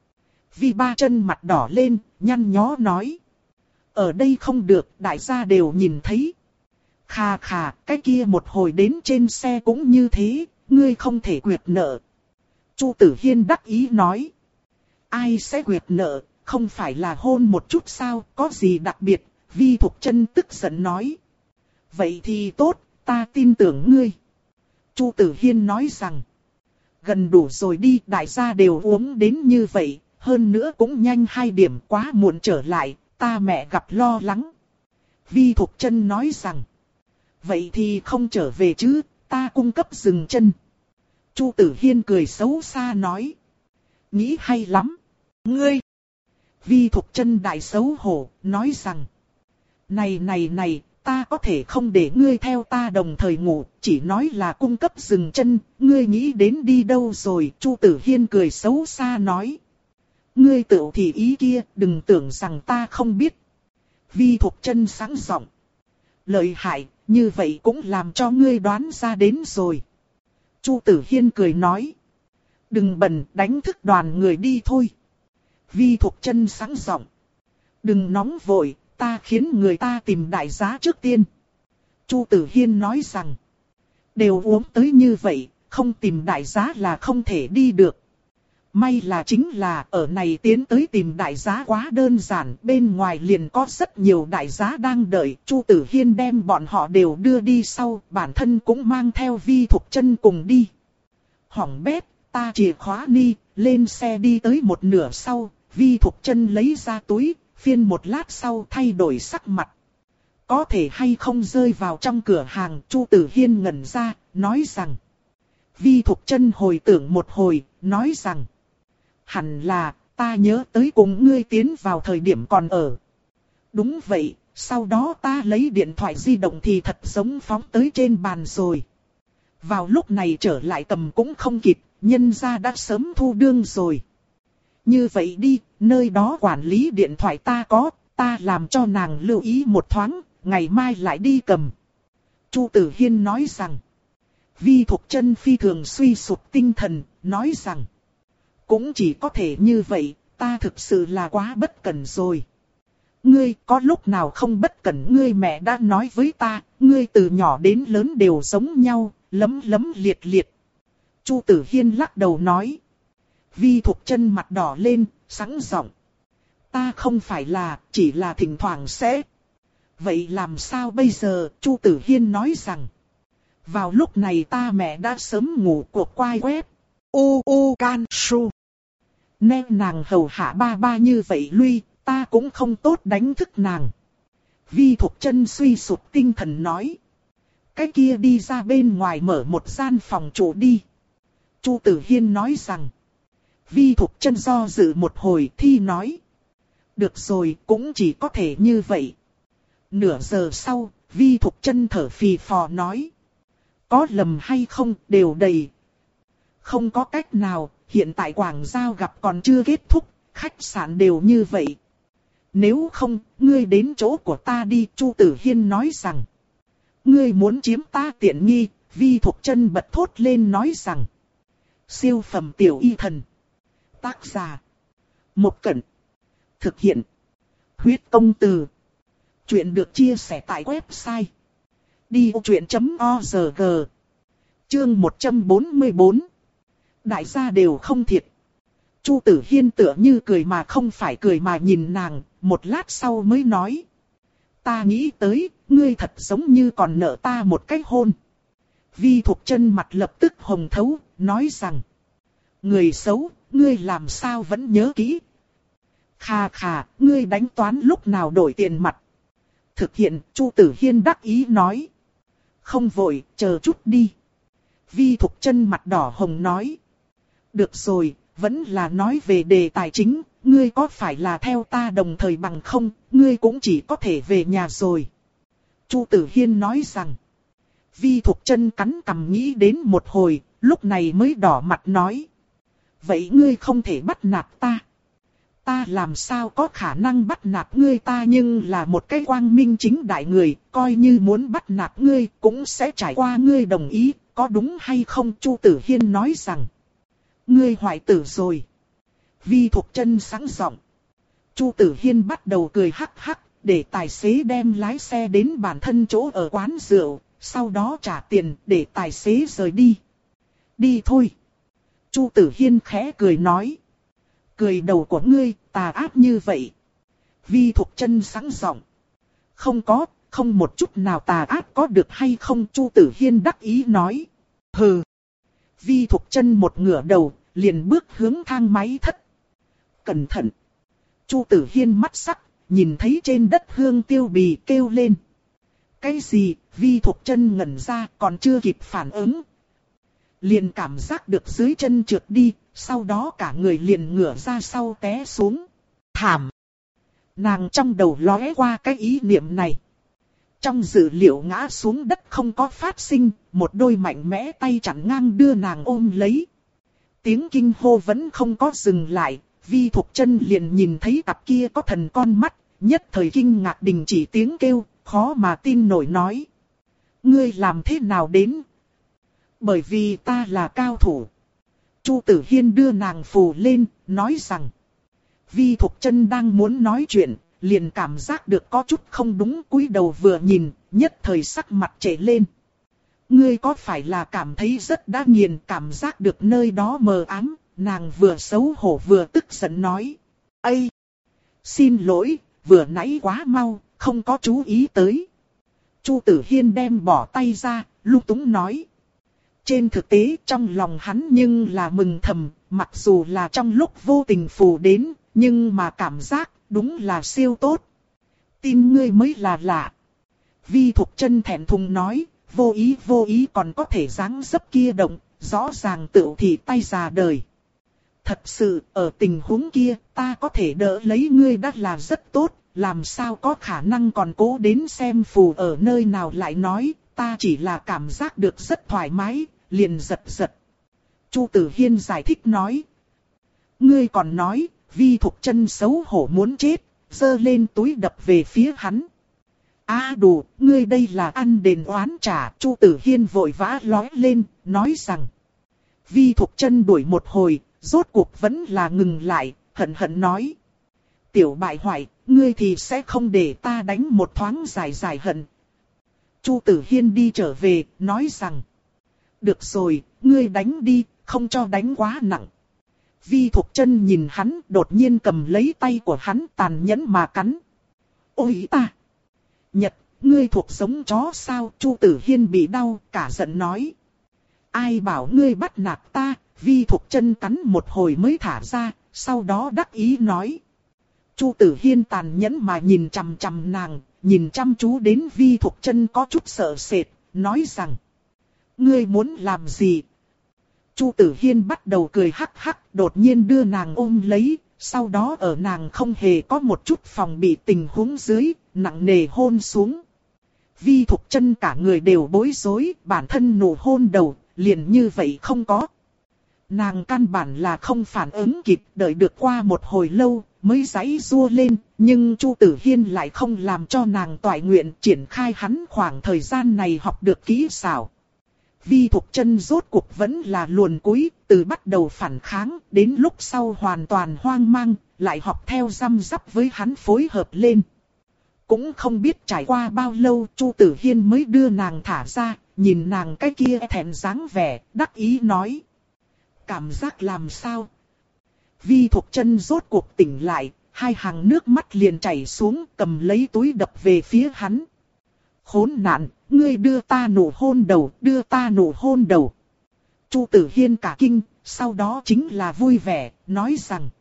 Vi Ba Chân mặt đỏ lên, nhăn nhó nói. Ở đây không được, đại gia đều nhìn thấy. Khà khà, cái kia một hồi đến trên xe cũng như thế, ngươi không thể quyệt nợ. Chu Tử Hiên đắc ý nói. Ai sẽ quyệt nợ, không phải là hôn một chút sao, có gì đặc biệt, Vi Thục Chân tức giận nói. Vậy thì tốt, ta tin tưởng ngươi. Chu Tử Hiên nói rằng. Gần đủ rồi đi, đại gia đều uống đến như vậy, hơn nữa cũng nhanh hai điểm, quá muộn trở lại, ta mẹ gặp lo lắng. Vi Thục Chân nói rằng. Vậy thì không trở về chứ, ta cung cấp dừng chân. Chu Tử Hiên cười xấu xa nói. Nghĩ hay lắm. Ngươi. Vi Thục Chân đại xấu hổ, nói rằng. Này này này, ta có thể không để ngươi theo ta đồng thời ngủ, chỉ nói là cung cấp dừng chân, ngươi nghĩ đến đi đâu rồi. Chu Tử Hiên cười xấu xa nói. Ngươi tự thì ý kia, đừng tưởng rằng ta không biết. Vi Thục Chân sáng giọng. Lợi hại, như vậy cũng làm cho ngươi đoán ra đến rồi. Chu Tử Hiên cười nói. Đừng bần, đánh thức đoàn người đi thôi. Vi Thục Chân sáng giọng. Đừng nóng vội, ta khiến người ta tìm đại giá trước tiên. Chu Tử Hiên nói rằng. Đều uống tới như vậy, không tìm đại giá là không thể đi được. May là chính là ở này tiến tới tìm đại giá quá đơn giản, bên ngoài liền có rất nhiều đại giá đang đợi. Chu Tử Hiên đem bọn họ đều đưa đi sau, bản thân cũng mang theo Vi Thục Chân cùng đi. Hỏng bét, ta chìa khóa ni, lên xe đi tới một nửa sau, Vi Thục Chân lấy ra túi, phiên một lát sau thay đổi sắc mặt. Có thể hay không rơi vào trong cửa hàng, Chu Tử Hiên ngẩn ra, nói rằng. Vi Thục Chân hồi tưởng một hồi, nói rằng. hẳn là, ta nhớ tới cùng ngươi tiến vào thời điểm còn ở. Đúng vậy, sau đó ta lấy điện thoại di động thì thật giống phóng tới trên bàn rồi. Vào lúc này trở lại cầm cũng không kịp, nhân gia đã sớm thu đương rồi. Như vậy đi, nơi đó quản lý điện thoại ta có, ta làm cho nàng lưu ý một thoáng, ngày mai lại đi cầm. Chu Tử Hiên nói rằng. Vi Thục Chân phi thường suy sụp tinh thần, nói rằng. Cũng chỉ có thể như vậy, ta thực sự là quá bất cẩn rồi. Ngươi có lúc nào không bất cẩn, ngươi mẹ đã nói với ta, ngươi từ nhỏ đến lớn đều giống nhau, lấm lấm liệt liệt. Chu Tử Hiên lắc đầu nói. Vi Thục Chân mặt đỏ lên, sẵn giọng. Ta không phải là, chỉ là thỉnh thoảng sẽ. Vậy làm sao bây giờ, Chu Tử Hiên nói rằng. Vào lúc này ta mẹ đã sớm ngủ cuộc quai quét. U u can su. Nên nàng hầu hạ ba ba như vậy lui, ta cũng không tốt đánh thức nàng. Vi Thục Chân suy sụp tinh thần nói. Cái kia đi ra bên ngoài mở một gian phòng trụ đi. Chu Tử Hiên nói rằng. Vi Thục Chân do dự một hồi thi nói. Được rồi, cũng chỉ có thể như vậy. Nửa giờ sau, Vi Thục Chân thở phì phò nói. Có lầm hay không, đều đầy. Không có cách nào, hiện tại Quảng Giao gặp còn chưa kết thúc, khách sạn đều như vậy. Nếu không, ngươi đến chỗ của ta đi, Chu Tử Hiên nói rằng. Ngươi muốn chiếm ta tiện nghi, Vi Thục Chân bật thốt lên nói rằng. Siêu phẩm tiểu y thần. Tác giả. Một Cẩn. Thực hiện. Huyết công từ. Chuyện được chia sẻ tại website. đi ô chuyện chấm org. Chương một trăm bốn mươi bốn. Đại gia đều không thiệt. Chu Tử Hiên tựa như cười mà không phải cười mà nhìn nàng, một lát sau mới nói. Ta nghĩ tới, ngươi thật giống như còn nợ ta một cái hôn. Vi Thục Chân mặt lập tức hồng thấu, nói rằng. Người xấu, ngươi làm sao vẫn nhớ kỹ. Khà khà, ngươi đánh toán lúc nào đổi tiền mặt. Thực hiện, Chu Tử Hiên đắc ý nói. Không vội, chờ chút đi. Vi Thục Chân mặt đỏ hồng nói. Được rồi, vẫn là nói về đề tài chính, ngươi có phải là theo ta đồng thời bằng không, ngươi cũng chỉ có thể về nhà rồi. Chu Tử Hiên nói rằng. Vi Thục Chân cắn cằm nghĩ đến một hồi, lúc này mới đỏ mặt nói. Vậy ngươi không thể bắt nạt ta. Ta làm sao có khả năng bắt nạt ngươi, ta nhưng là một cái quang minh chính đại người, coi như muốn bắt nạt ngươi cũng sẽ trải qua ngươi đồng ý, có đúng hay không? Chu Tử Hiên nói rằng. Ngươi hoại tử rồi. Vi Thục Chân sáng giọng. Chu Tử Hiên bắt đầu cười hắc hắc, để tài xế đem lái xe đến bản thân chỗ ở quán rượu, sau đó trả tiền để tài xế rời đi. Đi thôi. Chu Tử Hiên khẽ cười nói. Cười đầu của ngươi, tà ác như vậy. Vi Thục Chân sáng giọng. Không có, không một chút nào tà ác có được hay không? Chu Tử Hiên đắc ý nói. Hừ. Vi Thục Chân một ngửa đầu, liền bước hướng thang máy thất. Cẩn thận. Chu Tử Hiên mắt sắc, nhìn thấy trên đất hương tiêu bì kêu lên. Cái gì? Vi Thục Chân ngẩn ra, còn chưa kịp phản ứng. Liền cảm giác được dưới chân trượt đi, sau đó cả người liền ngửa ra sau té xuống. Thảm! Nàng trong đầu lóe qua cái ý niệm này. Trong dự liệu ngã xuống đất không có phát sinh, một đôi mạnh mẽ tay chặn ngang đưa nàng ôm lấy. Tiếng kinh hô vẫn không có dừng lại, Vi Thục Chân liền nhìn thấy cặp kia có thần con mắt, nhất thời kinh ngạc đình chỉ tiếng kêu, khó mà tin nổi nói. Ngươi làm thế nào đến? Bởi vì ta là cao thủ. Chu Tử Hiên đưa nàng phù lên, nói rằng. Vi Thục Chân đang muốn nói chuyện, liền cảm giác được có chút không đúng, cúi đầu vừa nhìn, nhất thời sắc mặt trễ lên. Ngươi có phải là cảm thấy rất đã nghiền, cảm giác được nơi đó mờ ám? Nàng vừa xấu hổ vừa tức giận nói. Ây! Xin lỗi, vừa nãy quá mau, không có chú ý tới. Chu Tử Hiên đem bỏ tay ra, lung túng nói. Trên thực tế trong lòng hắn nhưng là mừng thầm, mặc dù là trong lúc vô tình phù đến, nhưng mà cảm giác đúng là siêu tốt. Tin ngươi mới là lạ. Vi Thục Chân thẹn thùng nói, vô ý vô ý còn có thể dáng dấp kia động, rõ ràng tựu thì tay già đời. Thật sự, ở tình huống kia, ta có thể đỡ lấy ngươi đã là rất tốt, làm sao có khả năng còn cố đến xem phù ở nơi nào lại nói, ta chỉ là cảm giác được rất thoải mái, liền giật giật. Chu Tử Hiên giải thích nói. Ngươi còn nói, Vi Thục Chân xấu hổ muốn chết, giơ lên túi đập về phía hắn. A đủ, ngươi đây là ăn đền oán trả. Chu Tử Hiên vội vã lói lên, nói rằng. Vi Thục Chân đuổi một hồi, rốt cuộc vẫn là ngừng lại, hận hận nói. Tiểu bại hoại, ngươi thì sẽ không để ta đánh một thoáng dài dài hận. Chu Tử Hiên đi trở về, nói rằng. Được rồi, ngươi đánh đi, không cho đánh quá nặng. Vi Thục Chân nhìn hắn, đột nhiên cầm lấy tay của hắn tàn nhẫn mà cắn. Ôi ta! Nhật, ngươi thuộc giống chó sao? Chu Tử Hiên bị đau, cả giận nói. Ai bảo ngươi bắt nạt ta? Vi Thục Chân cắn một hồi mới thả ra, sau đó đắc ý nói. Chu Tử Hiên tàn nhẫn mà nhìn chằm chằm nàng, nhìn chăm chú đến Vi Thục Chân có chút sợ sệt, nói rằng. Ngươi muốn làm gì? Chu Tử Hiên bắt đầu cười hắc hắc, đột nhiên đưa nàng ôm lấy, sau đó ở nàng không hề có một chút phòng bị tình huống dưới, nặng nề hôn xuống. Vi Thục Chân cả người đều bối rối, bản thân nụ hôn đầu, liền như vậy không có. Nàng căn bản là không phản ứng kịp, đợi được qua một hồi lâu, mới giãy giụa lên, nhưng Chu Tử Hiên lại không làm cho nàng toại nguyện triển khai hắn khoảng thời gian này học được kỹ xảo. Vi Thục Chân rốt cuộc vẫn là luồn cúi, từ bắt đầu phản kháng, đến lúc sau hoàn toàn hoang mang, lại học theo răm rắp với hắn phối hợp lên. Cũng không biết trải qua bao lâu Chu Tử Hiên mới đưa nàng thả ra, nhìn nàng cái kia thẹn dáng vẻ, đắc ý nói. Cảm giác làm sao? Vi Thục Chân rốt cuộc tỉnh lại, hai hàng nước mắt liền chảy xuống, cầm lấy túi đập về phía hắn. Khốn nạn, ngươi đưa ta nụ hôn đầu, đưa ta nụ hôn đầu. Chu Tử Hiên cả kinh, sau đó chính là vui vẻ, nói rằng.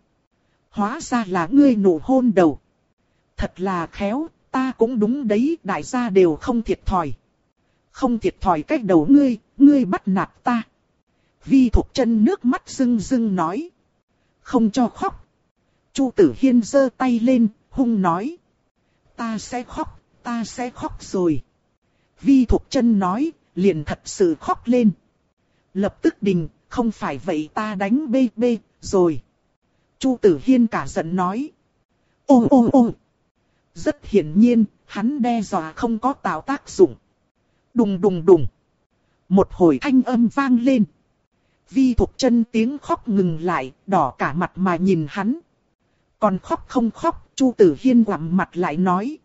Hóa ra là ngươi nụ hôn đầu. Thật là khéo, ta cũng đúng đấy, đại gia đều không thiệt thòi. Không thiệt thòi cách đầu ngươi, ngươi bắt nạt ta. Vi Thục Chân nước mắt rưng rưng nói. Không cho khóc. Chu Tử Hiên giơ tay lên, hung nói. Ta sẽ khóc, ta sẽ khóc rồi. Vi Thục Chân nói, liền thật sự khóc lên. Lập tức đình, không phải vậy ta đánh bê bê, rồi. Chu Tử Hiên cả giận nói. Ô ô ô. Rất hiển nhiên, hắn đe dọa không có tạo tác dụng. Đùng đùng đùng. Một hồi thanh âm vang lên. Vi Thục Chân tiếng khóc ngừng lại, đỏ cả mặt mà nhìn hắn. Còn khóc không khóc, Chu Tử Hiên quặm mặt lại nói.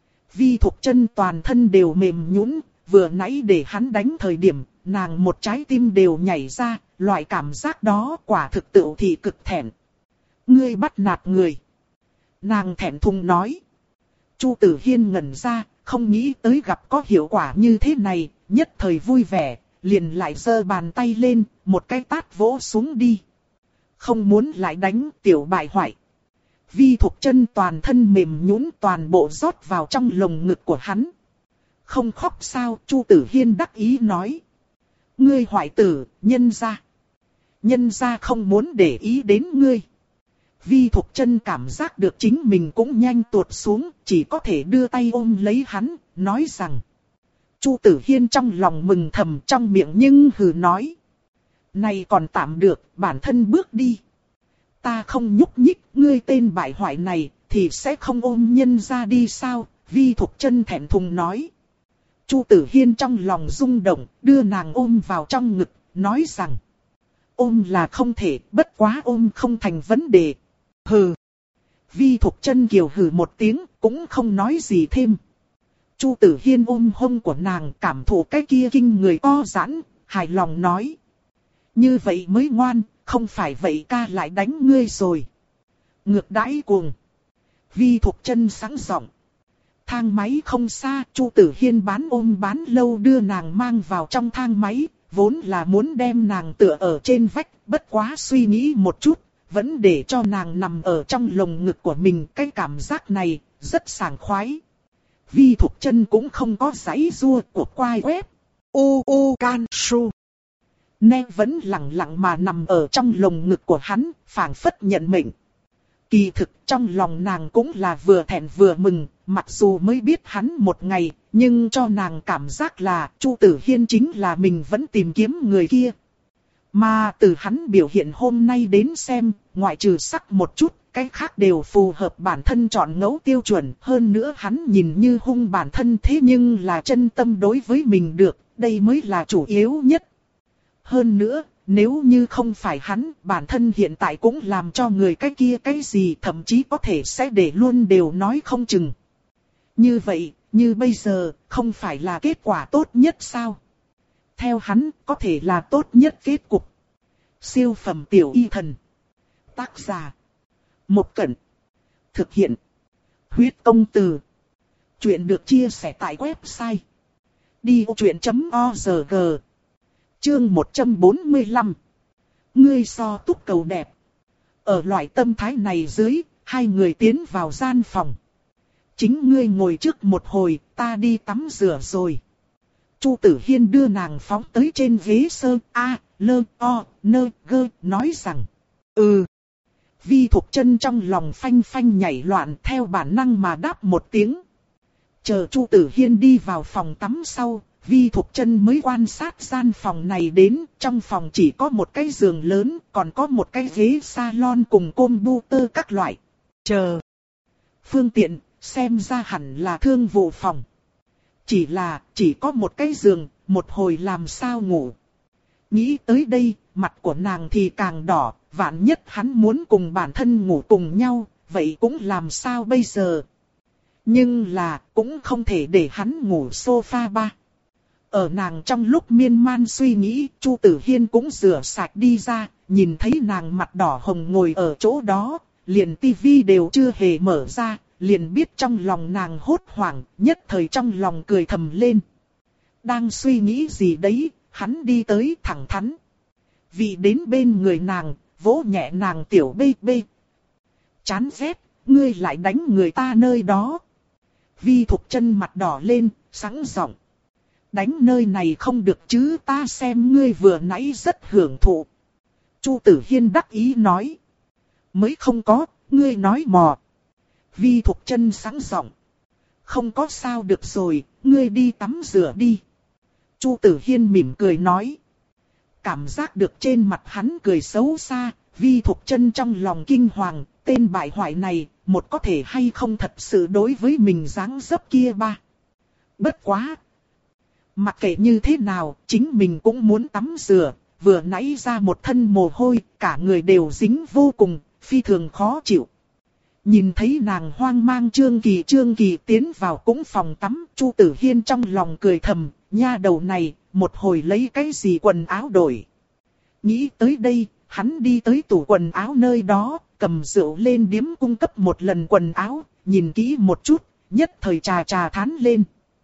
Vi Thục Chân toàn thân đều mềm nhũn, vừa nãy để hắn đánh thời điểm, nàng một trái tim đều nhảy ra, loại cảm giác đó quả thực tự thị cực thẹn. Ngươi bắt nạt người. Nàng thẹn thùng nói. Chu Tử Hiên ngẩn ra, không nghĩ tới gặp có hiệu quả như thế này, nhất thời vui vẻ, liền lại giơ bàn tay lên, một cái tát vỗ xuống đi. Không muốn lại đánh tiểu bại hoại. Vi Thục Chân toàn thân mềm nhũn toàn bộ rót vào trong lồng ngực của hắn. Không khóc sao? Chu Tử Hiên đắc ý nói. Ngươi hoại tử, nhân gia. Nhân gia không muốn để ý đến ngươi. Vi Thục Chân cảm giác được chính mình cũng nhanh tuột xuống, chỉ có thể đưa tay ôm lấy hắn, nói rằng. Chu Tử Hiên trong lòng mừng thầm trong miệng nhưng hừ nói. Này còn tạm được, bản thân bước đi. Ta không nhúc nhích, ngươi tên bại hoại này, thì sẽ không ôm nhân ra đi sao? Vi Thục Chân thẹn thùng nói. Chu Tử Hiên trong lòng rung động, đưa nàng ôm vào trong ngực, nói rằng. Ôm là không thể, bất quá ôm không thành vấn đề. Hừ. Vi Thục Chân kiều hừ một tiếng, cũng không nói gì thêm. Chu Tử Hiên ôm hông của nàng, cảm thụ cái kia kinh người co giãn, hài lòng nói. Như vậy mới ngoan, không phải vậy ca lại đánh ngươi rồi. Ngược đãi cuồng. Vi Thục Chân sáng giọng. Thang máy không xa, Chu Tử Hiên bán ôm bán lâu đưa nàng mang vào trong thang máy, vốn là muốn đem nàng tựa ở trên vách, bất quá suy nghĩ một chút, vẫn để cho nàng nằm ở trong lồng ngực của mình, cái cảm giác này rất sảng khoái. Vi Thục Chân cũng không có giãy giụa của quai quép. U U Can Su. Ne vẫn lặng lặng mà nằm ở trong lồng ngực của hắn, phảng phất nhận mệnh. Kỳ thực trong lòng nàng cũng là vừa thẹn vừa mừng, mặc dù mới biết hắn một ngày, nhưng cho nàng cảm giác là Chu Tử Hiên chính là mình vẫn tìm kiếm người kia. Mà từ hắn biểu hiện hôm nay đến xem, ngoại trừ sắc một chút, cái khác đều phù hợp bản thân chọn ngẫu tiêu chuẩn. Hơn nữa hắn nhìn như hung bản thân thế nhưng là chân tâm đối với mình được, đây mới là chủ yếu nhất. Hơn nữa, nếu như không phải hắn, bản thân hiện tại cũng làm cho người cái kia cái gì thậm chí có thể sẽ để luôn đều nói không chừng. Như vậy, như bây giờ, không phải là kết quả tốt nhất sao? Theo hắn, có thể là tốt nhất kết cục. Siêu phẩm tiểu y thần. Tác giả. Một Cẩn. Thực hiện. Huyết công từ. Chuyện được chia sẻ tại website. đi ô chuyện chấm org. Chương một trăm bốn mươi lăm. Ngươi so túc cầu đẹp. Ở loại tâm thái này dưới, hai người tiến vào gian phòng. Chính ngươi ngồi trước một hồi, ta đi tắm rửa rồi. Chu Tử Hiên đưa nàng phóng tới trên ghế sơ a, lơ, o, nơ, gơ, nói rằng. Ừ. Vi Thục Chân trong lòng phanh phanh nhảy loạn theo bản năng mà đáp một tiếng. Chờ Chu Tử Hiên đi vào phòng tắm sau, Vi Thục Chân mới quan sát gian phòng này đến. Trong phòng chỉ có một cái giường lớn, còn có một cái ghế salon cùng computer các loại. Chờ. Phương tiện, xem ra hẳn là thương vụ phòng. Chỉ là, chỉ có một cái giường, một hồi làm sao ngủ. Nghĩ tới đây, mặt của nàng thì càng đỏ, vạn nhất hắn muốn cùng bản thân ngủ cùng nhau, vậy cũng làm sao bây giờ. Nhưng là, cũng không thể để hắn ngủ sofa ba. Ở nàng trong lúc miên man suy nghĩ, Chu Tử Hiên cũng rửa sạch đi ra, nhìn thấy nàng mặt đỏ hồng ngồi ở chỗ đó, liền tivi đều chưa hề mở ra. Liền biết trong lòng nàng hốt hoảng, nhất thời trong lòng cười thầm lên. Đang suy nghĩ gì đấy, hắn đi tới thẳng thắn. Vì đến bên người nàng, vỗ nhẹ nàng tiểu bê bê. Chán ghét, ngươi lại đánh người ta nơi đó. Vi Thục Chân mặt đỏ lên, sẵn giọng. Đánh nơi này không được chứ, ta xem ngươi vừa nãy rất hưởng thụ. Chu Tử Hiên đắc ý nói. Mới không có, ngươi nói mò. Vi Thục Chân sẵn giọng. Không có sao được rồi, ngươi đi tắm rửa đi. Chu Tử Hiên mỉm cười nói. Cảm giác được trên mặt hắn cười xấu xa, Vi Thục Chân trong lòng kinh hoàng, tên bại hoại này, một có thể hay không thật sự đối với mình dáng dấp kia ba. Bất quá. Mặc kệ như thế nào, chính mình cũng muốn tắm rửa, vừa nãy ra một thân mồ hôi, cả người đều dính vô cùng, phi thường khó chịu. Nhìn thấy nàng hoang mang Trương Kỳ Trương Kỳ tiến vào cũng phòng tắm, Chu Tử Hiên trong lòng cười thầm, nha đầu này, một hồi lấy cái gì quần áo đổi. Nghĩ tới đây, hắn đi tới tủ quần áo nơi đó, cầm rượu lên điếm cung cấp một lần quần áo, nhìn kỹ một chút, nhất thời trà trà thán lên.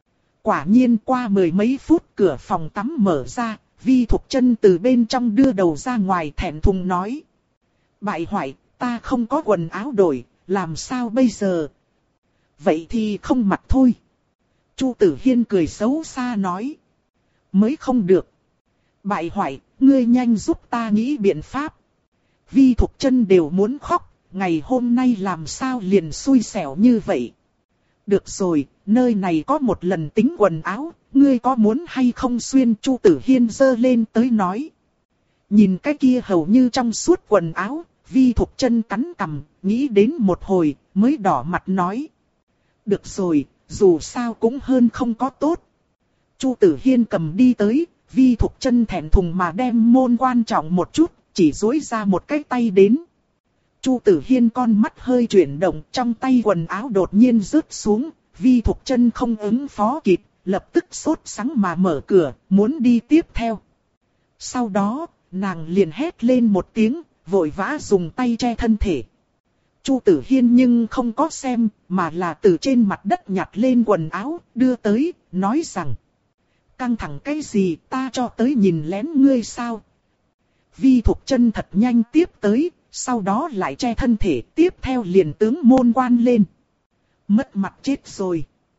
Quả nhiên qua mười mấy phút cửa phòng tắm mở ra, Vi Thục Chân từ bên trong đưa đầu ra ngoài thẹn thùng nói. Bại hoại, ta không có quần áo đổi. Làm sao bây giờ? Vậy thì không mặc thôi. Chu Tử Hiên cười xấu xa nói. Mới không được. Bại hoại, ngươi nhanh giúp ta nghĩ biện pháp. Vi Thục Chân đều muốn khóc, ngày hôm nay làm sao liền xui xẻo như vậy. Được rồi, nơi này có một lần tính quần áo, ngươi có muốn hay không xuyên? Chu Tử Hiên giơ lên tới nói. Nhìn cái kia hầu như trong suốt quần áo. Vi Thục Chân cắn cằm, nghĩ đến một hồi, mới đỏ mặt nói. Được rồi, dù sao cũng hơn không có tốt. Chu Tử Hiên cầm đi tới, Vi Thục Chân thẹn thùng mà đem môn quan trọng một chút, chỉ duỗi ra một cái tay đến. Chu Tử Hiên con mắt hơi chuyển động, trong tay quần áo đột nhiên rớt xuống, Vi Thục Chân không ứng phó kịp, lập tức sốt sắng mà mở cửa, muốn đi tiếp theo. Sau đó, nàng liền hét lên một tiếng. Vội vã dùng tay che thân thể. Chu Tử Hiên nhưng không có xem, mà là từ trên mặt đất nhặt lên quần áo, đưa tới, nói rằng. Căng thẳng cái gì, ta cho tới nhìn lén ngươi sao? Vi Thục Chân thật nhanh tiếp tới, sau đó lại che thân thể, tiếp theo liền tướng môn quan lên. Mất mặt chết rồi.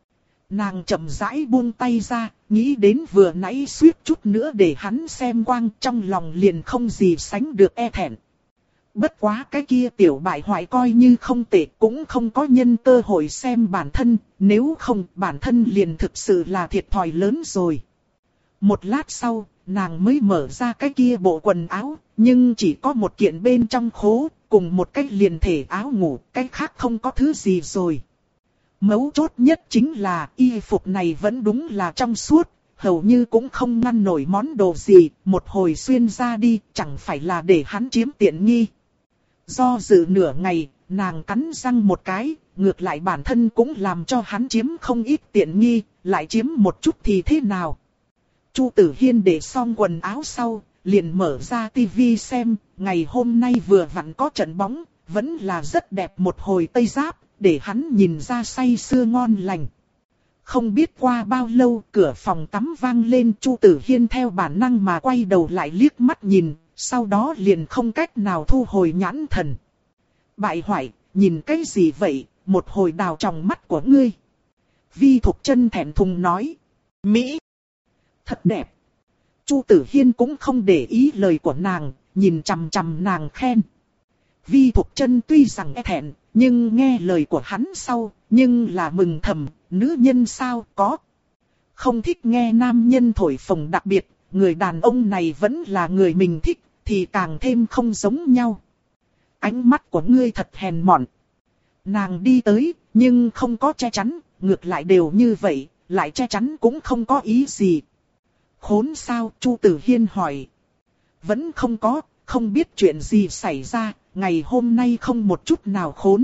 Nàng chậm rãi buông tay ra, nghĩ đến vừa nãy suýt chút nữa để hắn xem quang, trong lòng liền không gì sánh được e thẹn. Bất quá cái kia tiểu bại hoại coi như không tệ, cũng không có nhân cơ hội xem bản thân, nếu không bản thân liền thực sự là thiệt thòi lớn rồi. Một lát sau, nàng mới mở ra cái kia bộ quần áo, nhưng chỉ có một kiện bên trong khố, cùng một cái liền thể áo ngủ, cái khác không có thứ gì rồi. Mấu chốt nhất chính là y phục này vẫn đúng là trong suốt, hầu như cũng không ngăn nổi món đồ gì, một hồi xuyên ra đi, chẳng phải là để hắn chiếm tiện nghi. Do dự nửa ngày, nàng cắn răng một cái, ngược lại bản thân cũng làm cho hắn chiếm không ít tiện nghi, lại chiếm một chút thì thế nào. Chu Tử Hiên để xong quần áo sau, liền mở ra tivi xem, ngày hôm nay vừa vặn có trận bóng, vẫn là rất đẹp một hồi Tây Giáp, để hắn nhìn ra say sưa ngon lành. Không biết qua bao lâu cửa phòng tắm vang lên, Chu Tử Hiên theo bản năng mà quay đầu lại liếc mắt nhìn, sau đó liền không cách nào thu hồi nhãn thần. Bại hoại, nhìn cái gì vậy, một hồi đào trong mắt của ngươi. Vi Thục Chân thẹn thùng nói. Mỹ! Thật đẹp! Chu Tử Hiên cũng không để ý lời của nàng, nhìn chằm chằm nàng khen. Vi Thục Chân tuy rằng e thẹn, nhưng nghe lời của hắn sau, nhưng là mừng thầm, nữ nhân sao có. Không thích nghe nam nhân thổi phồng, đặc biệt, người đàn ông này vẫn là người mình thích, thì càng thêm không giống nhau. Ánh mắt của ngươi thật hèn mọn. Nàng đi tới, nhưng không có che chắn, ngược lại đều như vậy, lại che chắn cũng không có ý gì. Khốn sao? Chu Tử Hiên hỏi. Vẫn không có, không biết chuyện gì xảy ra, ngày hôm nay không một chút nào khốn.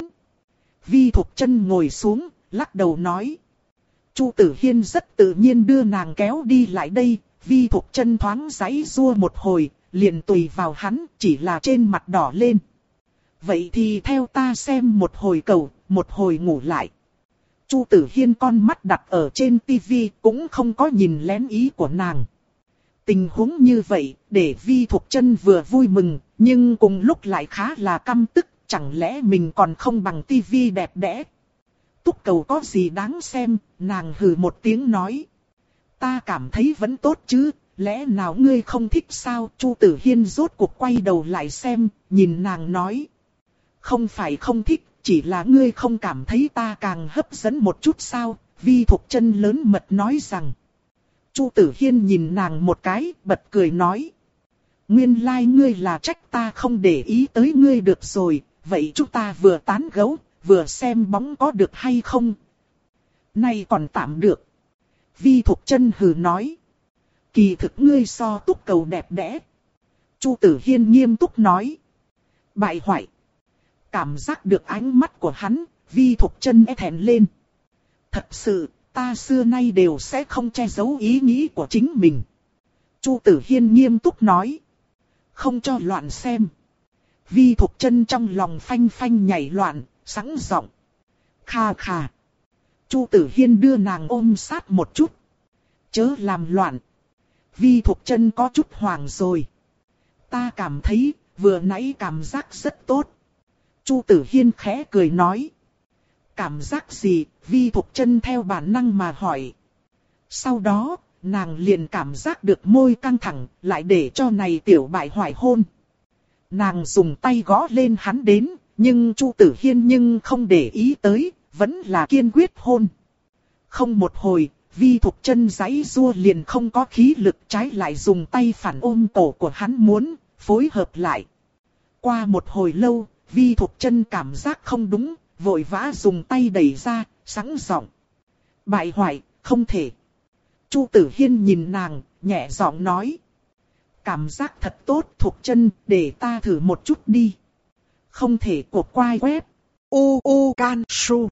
Vi Thục Chân ngồi xuống, lắc đầu nói. Chu Tử Hiên rất tự nhiên đưa nàng kéo đi lại đây, Vi Thục Chân thoáng giãy giụa một hồi, liền tùy vào hắn, chỉ là trên mặt đỏ lên. Vậy thì theo ta xem một hồi cầu, một hồi ngủ lại. Chu Tử Hiên con mắt đặt ở trên tivi, cũng không có nhìn lén ý của nàng. Tình huống như vậy, để Vi Thục Chân vừa vui mừng, nhưng cùng lúc lại khá là căm tức, chẳng lẽ mình còn không bằng tivi đẹp đẽ. Túc cầu có gì đáng xem, nàng hừ một tiếng nói. Ta cảm thấy vẫn tốt chứ, lẽ nào ngươi không thích sao? Chu Tử Hiên rốt cuộc quay đầu lại xem, nhìn nàng nói. Không phải không thích, chỉ là ngươi không cảm thấy ta càng hấp dẫn một chút sao? Vi Thục Chân lớn mật nói rằng. Chu Tử Hiên nhìn nàng một cái, bật cười nói. Nguyên lai like ngươi là trách ta không để ý tới ngươi được rồi, vậy chúng ta vừa tán gẫu, vừa xem bóng có được hay không? Nay còn tạm được. Vi Thục Chân hừ nói. Kỳ thực ngươi so Túc cầu đẹp đẽ. Chu Tử Hiên nghiêm túc nói. Bại hoại. Cảm giác được ánh mắt của hắn, Vi Thục Chân e thẹn lên. Thật sự, ta xưa nay đều sẽ không che giấu ý nghĩ của chính mình. Chu Tử Hiên nghiêm túc nói. Không cho loạn xem. Vi Thục Chân trong lòng phanh phanh nhảy loạn, sẵn giọng. Kha kha. Chu Tử Hiên đưa nàng ôm sát một chút. Chớ làm loạn. Vi Thục Chân có chút hoảng rồi. Ta cảm thấy, vừa nãy cảm giác rất tốt. Chu Tử Hiên khẽ cười nói. Cảm giác gì? Vi Thục Chân theo bản năng mà hỏi. Sau đó, nàng liền cảm giác được môi căng thẳng, lại để cho này tiểu bại hoại hôn. Nàng dùng tay gõ lên hắn đến, nhưng Chu Tử Hiên nhưng không để ý tới, vẫn là kiên quyết hôn. Không một hồi, Vi Thục Chân giãy giụa liền không có khí lực, trái lại dùng tay phản ôm cổ của hắn muốn, phối hợp lại. Qua một hồi lâu, Vi Thục Chân cảm giác không đúng, vội vã dùng tay đẩy ra, sẵn giọng. Bại hoại, không thể. Chu Tử Hiên nhìn nàng, nhẹ giọng nói. Cảm giác thật tốt Thục Chân, để ta thử một chút đi. Không thể cuộc quay web. U U Can Su.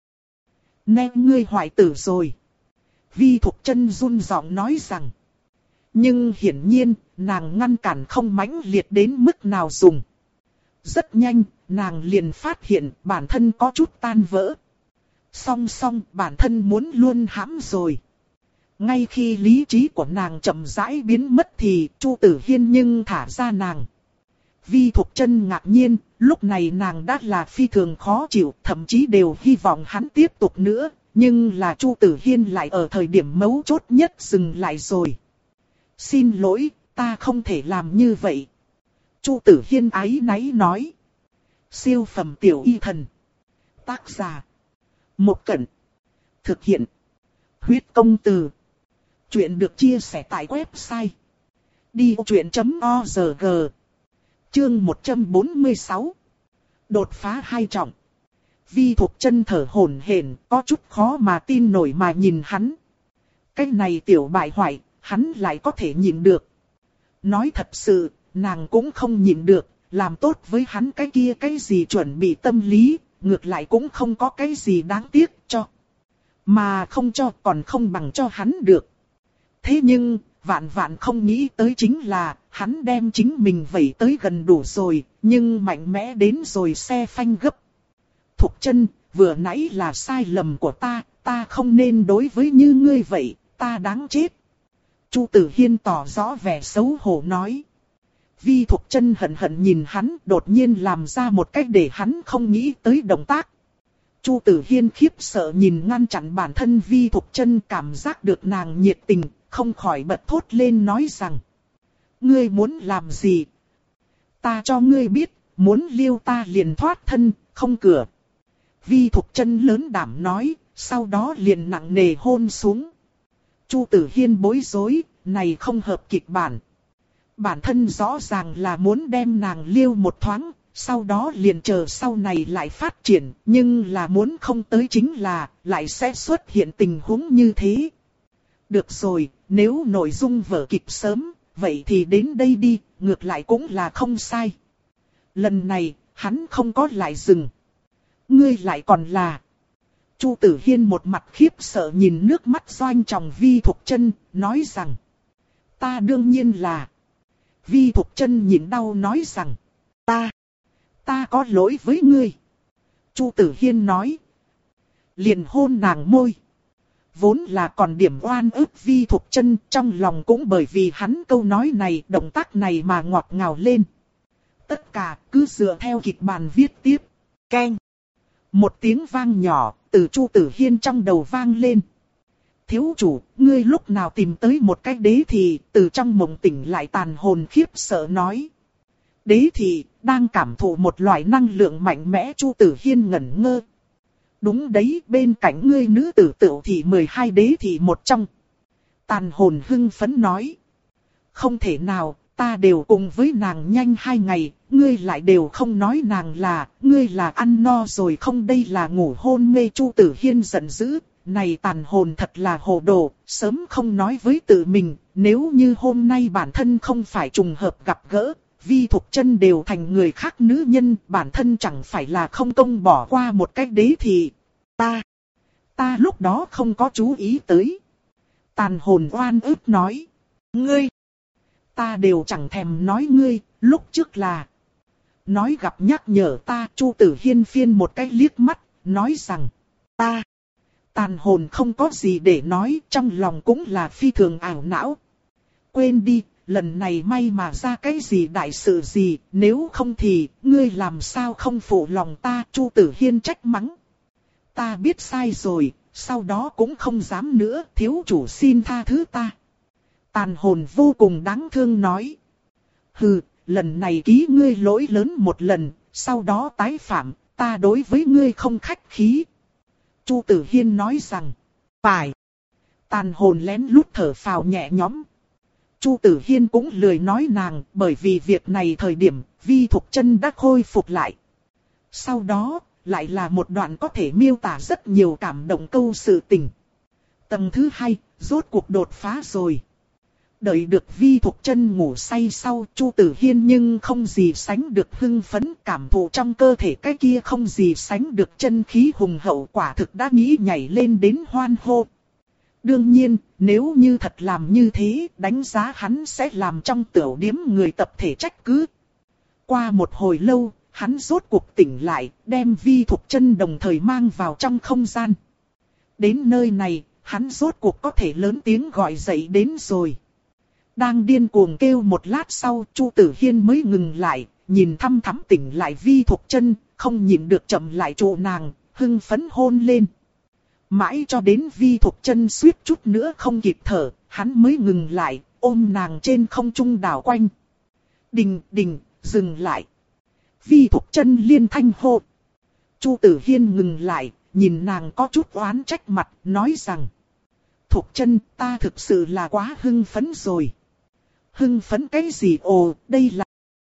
Nè ngươi hoại tử rồi. Vi Thục Chân run giọng nói rằng. Nhưng hiển nhiên, nàng ngăn cản không mãnh liệt đến mức nào dùng. Rất nhanh, nàng liền phát hiện bản thân có chút tan vỡ. Song song bản thân muốn luôn hãm rồi. Ngay khi lý trí của nàng chậm rãi biến mất thì Chu Tử Hiên nhưng thả ra nàng. Vi Thục Chân ngạc nhiên, lúc này nàng đã là phi thường khó chịu, thậm chí đều hy vọng hắn tiếp tục nữa, Nhưng là Chu Tử Hiên lại ở thời điểm mấu chốt nhất dừng lại rồi. Xin lỗi, ta không thể làm như vậy. Chu Tử Hiên áy náy nói. Siêu phẩm tiểu y thần. Tác giả. Một Cẩn. Thực hiện. Huyết công từ. Chuyện được chia sẻ tại website. đi vô chuyện chấm org. Chương một trăm bốn mươi sáu. Đột phá hai trọng. Vi Thục Chân thở hổn hển, có chút khó mà tin nổi mà nhìn hắn. Cái này tiểu bại hoại, hắn lại có thể nhìn được. Nói thật sự, nàng cũng không nhìn được, làm tốt với hắn cái kia cái gì chuẩn bị tâm lý, ngược lại cũng không có cái gì đáng tiếc cho. Mà không cho còn không bằng cho hắn được. Thế nhưng, vạn vạn không nghĩ tới chính là, hắn đem chính mình vẩy tới gần đủ rồi, nhưng mạnh mẽ đến rồi xe phanh gấp. Thục Chân, vừa nãy là sai lầm của ta, ta không nên đối với như ngươi vậy, ta đáng chết. Chu Tử Hiên tỏ rõ vẻ xấu hổ nói. Vi Thục Chân hận hận nhìn hắn, đột nhiên làm ra một cách để hắn không nghĩ tới động tác. Chu Tử Hiên khiếp sợ nhìn ngăn chặn bản thân Vi Thục Chân, cảm giác được nàng nhiệt tình, không khỏi bật thốt lên nói rằng. Ngươi muốn làm gì? Ta cho ngươi biết, muốn liêu ta liền thoát thân, không cửa. Vi Thục Chân lớn đảm nói, sau đó liền nặng nề hôn xuống. Chu Tử Hiên bối rối, này không hợp kịch bản. Bản thân rõ ràng là muốn đem nàng liêu một thoáng, sau đó liền chờ sau này lại phát triển, nhưng là muốn không tới chính là, lại sẽ xuất hiện tình huống như thế. Được rồi, nếu nội dung vở kịch sớm, vậy thì đến đây đi, ngược lại cũng là không sai. Lần này, hắn không có lại dừng. Ngươi lại còn là... Chu Tử Hiên một mặt khiếp sợ nhìn nước mắt doanh tròng Vi Thục Chân, nói rằng. Ta đương nhiên là... Vi Thục Chân nhịn đau nói rằng. Ta... Ta có lỗi với ngươi. Chu Tử Hiên nói. Liền hôn nàng môi. Vốn là còn điểm oan ức Vi Thục Chân, trong lòng cũng bởi vì hắn câu nói này, động tác này mà ngọt ngào lên. Tất cả cứ dựa theo kịch bản viết tiếp. Keng. Một tiếng vang nhỏ, từ Chu Tử Hiên trong đầu vang lên. Thiếu chủ, ngươi lúc nào tìm tới một cái đế thì, từ trong mộng tỉnh lại tàn hồn khiếp sợ nói. Đế thì, đang cảm thụ một loại năng lượng mạnh mẽ. Chu Tử Hiên ngẩn ngơ. Đúng đấy, bên cạnh ngươi nữ tử tựu thì mười hai đế thì một trong. Tàn hồn hưng phấn nói. Không thể nào, ta đều cùng với nàng nhanh hai ngày, ngươi lại đều không nói nàng là, ngươi là ăn no rồi không, đây là ngủ hôn mê. Chu Tử Hiên giận dữ, này tàn hồn thật là hồ đồ, sớm không nói với tự mình, nếu như hôm nay bản thân không phải trùng hợp gặp gỡ, Vi Thục Chân đều thành người khác nữ nhân, bản thân chẳng phải là không công bỏ qua một cách đế thì, ta, ta lúc đó không có chú ý tới. Tàn hồn oan ức nói, ngươi, ta đều chẳng thèm nói ngươi, lúc trước là... Nói gặp nhắc nhở ta. Chu Tử Hiên phiên một cái liếc mắt, nói rằng, ta... Tàn hồn không có gì để nói, trong lòng cũng là phi thường ảo não. Quên đi, lần này may mà ra cái gì đại sự gì, nếu không thì, ngươi làm sao không phụ lòng ta. Chu Tử Hiên trách mắng. Ta biết sai rồi, sau đó cũng không dám nữa, thiếu chủ xin tha thứ ta. Tàn hồn vô cùng đáng thương nói. Hừ, lần này ký ngươi lỗi lớn một lần, sau đó tái phạm, ta đối với ngươi không khách khí. Chu Tử Hiên nói rằng, phải. Tàn hồn lén lút thở phào nhẹ nhõm. Chu Tử Hiên cũng lười nói nàng, bởi vì việc này thời điểm, Vi Thục Chân đã khôi phục lại. Sau đó, lại là một đoạn có thể miêu tả rất nhiều cảm động câu sự tình. Tầng thứ hai, rốt cuộc đột phá rồi. Đợi được Vi Thục Chân ngủ say sau, Chu Tử Hiên nhưng không gì sánh được hưng phấn, cảm thụ trong cơ thể cái kia không gì sánh được chân khí hùng hậu, quả thực đã nghĩ nhảy lên đến hoan hô. Đương nhiên, nếu như thật làm như thế, đánh giá hắn sẽ làm trong tiểu điếm người tập thể trách cứ. Qua một hồi lâu, hắn rốt cuộc tỉnh lại, đem Vi Thục Chân đồng thời mang vào trong không gian. Đến nơi này, hắn rốt cuộc có thể lớn tiếng gọi dậy đến rồi. Đang điên cuồng kêu một lát sau, Chu Tử Hiên mới ngừng lại, nhìn thăm thắm tỉnh lại Vi Thục Chân, không nhịn được chậm lại trụ nàng, hưng phấn hôn lên. Mãi cho đến Vi Thục Chân suýt chút nữa không kịp thở, hắn mới ngừng lại, ôm nàng trên không trung đảo quanh. Đình, đình, dừng lại. Vi Thục Chân liên thanh hô. Chu Tử Hiên ngừng lại, nhìn nàng có chút oán trách mặt, nói rằng. Thục Chân, ta thực sự là quá hưng phấn rồi. Hưng phấn cái gì? Ồ, đây là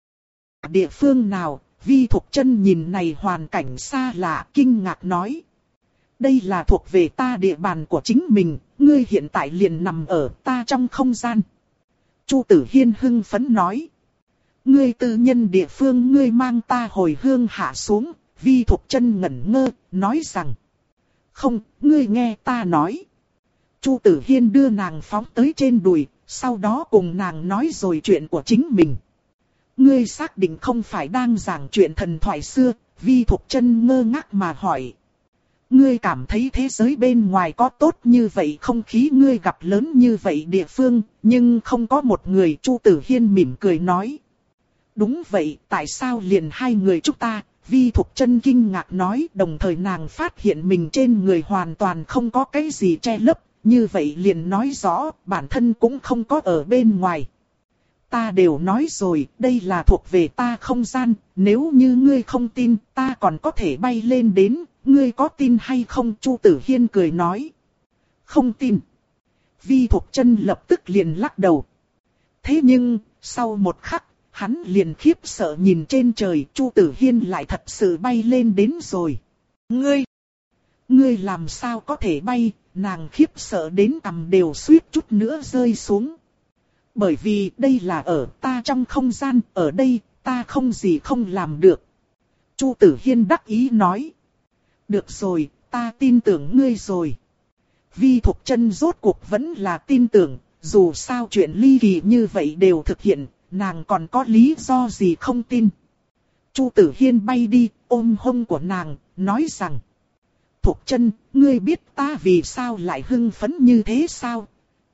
địa phương nào? Vi Thục Chân nhìn này hoàn cảnh xa lạ, kinh ngạc nói. Đây là thuộc về ta địa bàn của chính mình, ngươi hiện tại liền nằm ở ta trong không gian. Chu Tử Hiên hưng phấn nói. Ngươi tư nhân địa phương, ngươi mang ta hồi hương hạ xuống. Vi Thục Chân ngẩn ngơ, nói rằng. Không, ngươi nghe ta nói. Chu Tử Hiên đưa nàng phóng tới trên đùi, sau đó cùng nàng nói rồi chuyện của chính mình. Ngươi xác định không phải đang giảng chuyện thần thoại xưa? Vi Thục Chân ngơ ngác mà hỏi. Ngươi cảm thấy thế giới bên ngoài có tốt như vậy không khí, ngươi gặp lớn như vậy địa phương, nhưng không có một người. Chu Tử Hiên mỉm cười nói. Đúng vậy, tại sao liền hai người chúng ta? Vi Thục Chân kinh ngạc nói, đồng thời nàng phát hiện mình trên người hoàn toàn không có cái gì che lấp, như vậy liền nói rõ bản thân cũng không có ở bên ngoài. Ta đều nói rồi, đây là thuộc về ta không gian, nếu như ngươi không tin, ta còn có thể bay lên đến, ngươi có tin hay không? Chu Tử Hiên cười nói. Không tin. Vi Thục Chân lập tức liền lắc đầu. Thế nhưng, sau một khắc, hắn liền khiếp sợ nhìn trên trời, Chu Tử Hiên lại thật sự bay lên đến rồi. Ngươi, ngươi làm sao có thể bay? Nàng khiếp sợ đến cằm đều suýt chút nữa rơi xuống. Bởi vì đây là ở ta trong không gian, ở đây ta không gì không làm được. Chu Tử Hiên đắc ý nói. Được rồi, ta tin tưởng ngươi rồi. Vi Thục Chân rốt cuộc vẫn là tin tưởng, dù sao chuyện ly kỳ như vậy đều thực hiện, nàng còn có lý do gì không tin. Chu Tử Hiên bay đi, ôm hông của nàng, nói rằng. Thục Chân, ngươi biết ta vì sao lại hưng phấn như thế sao?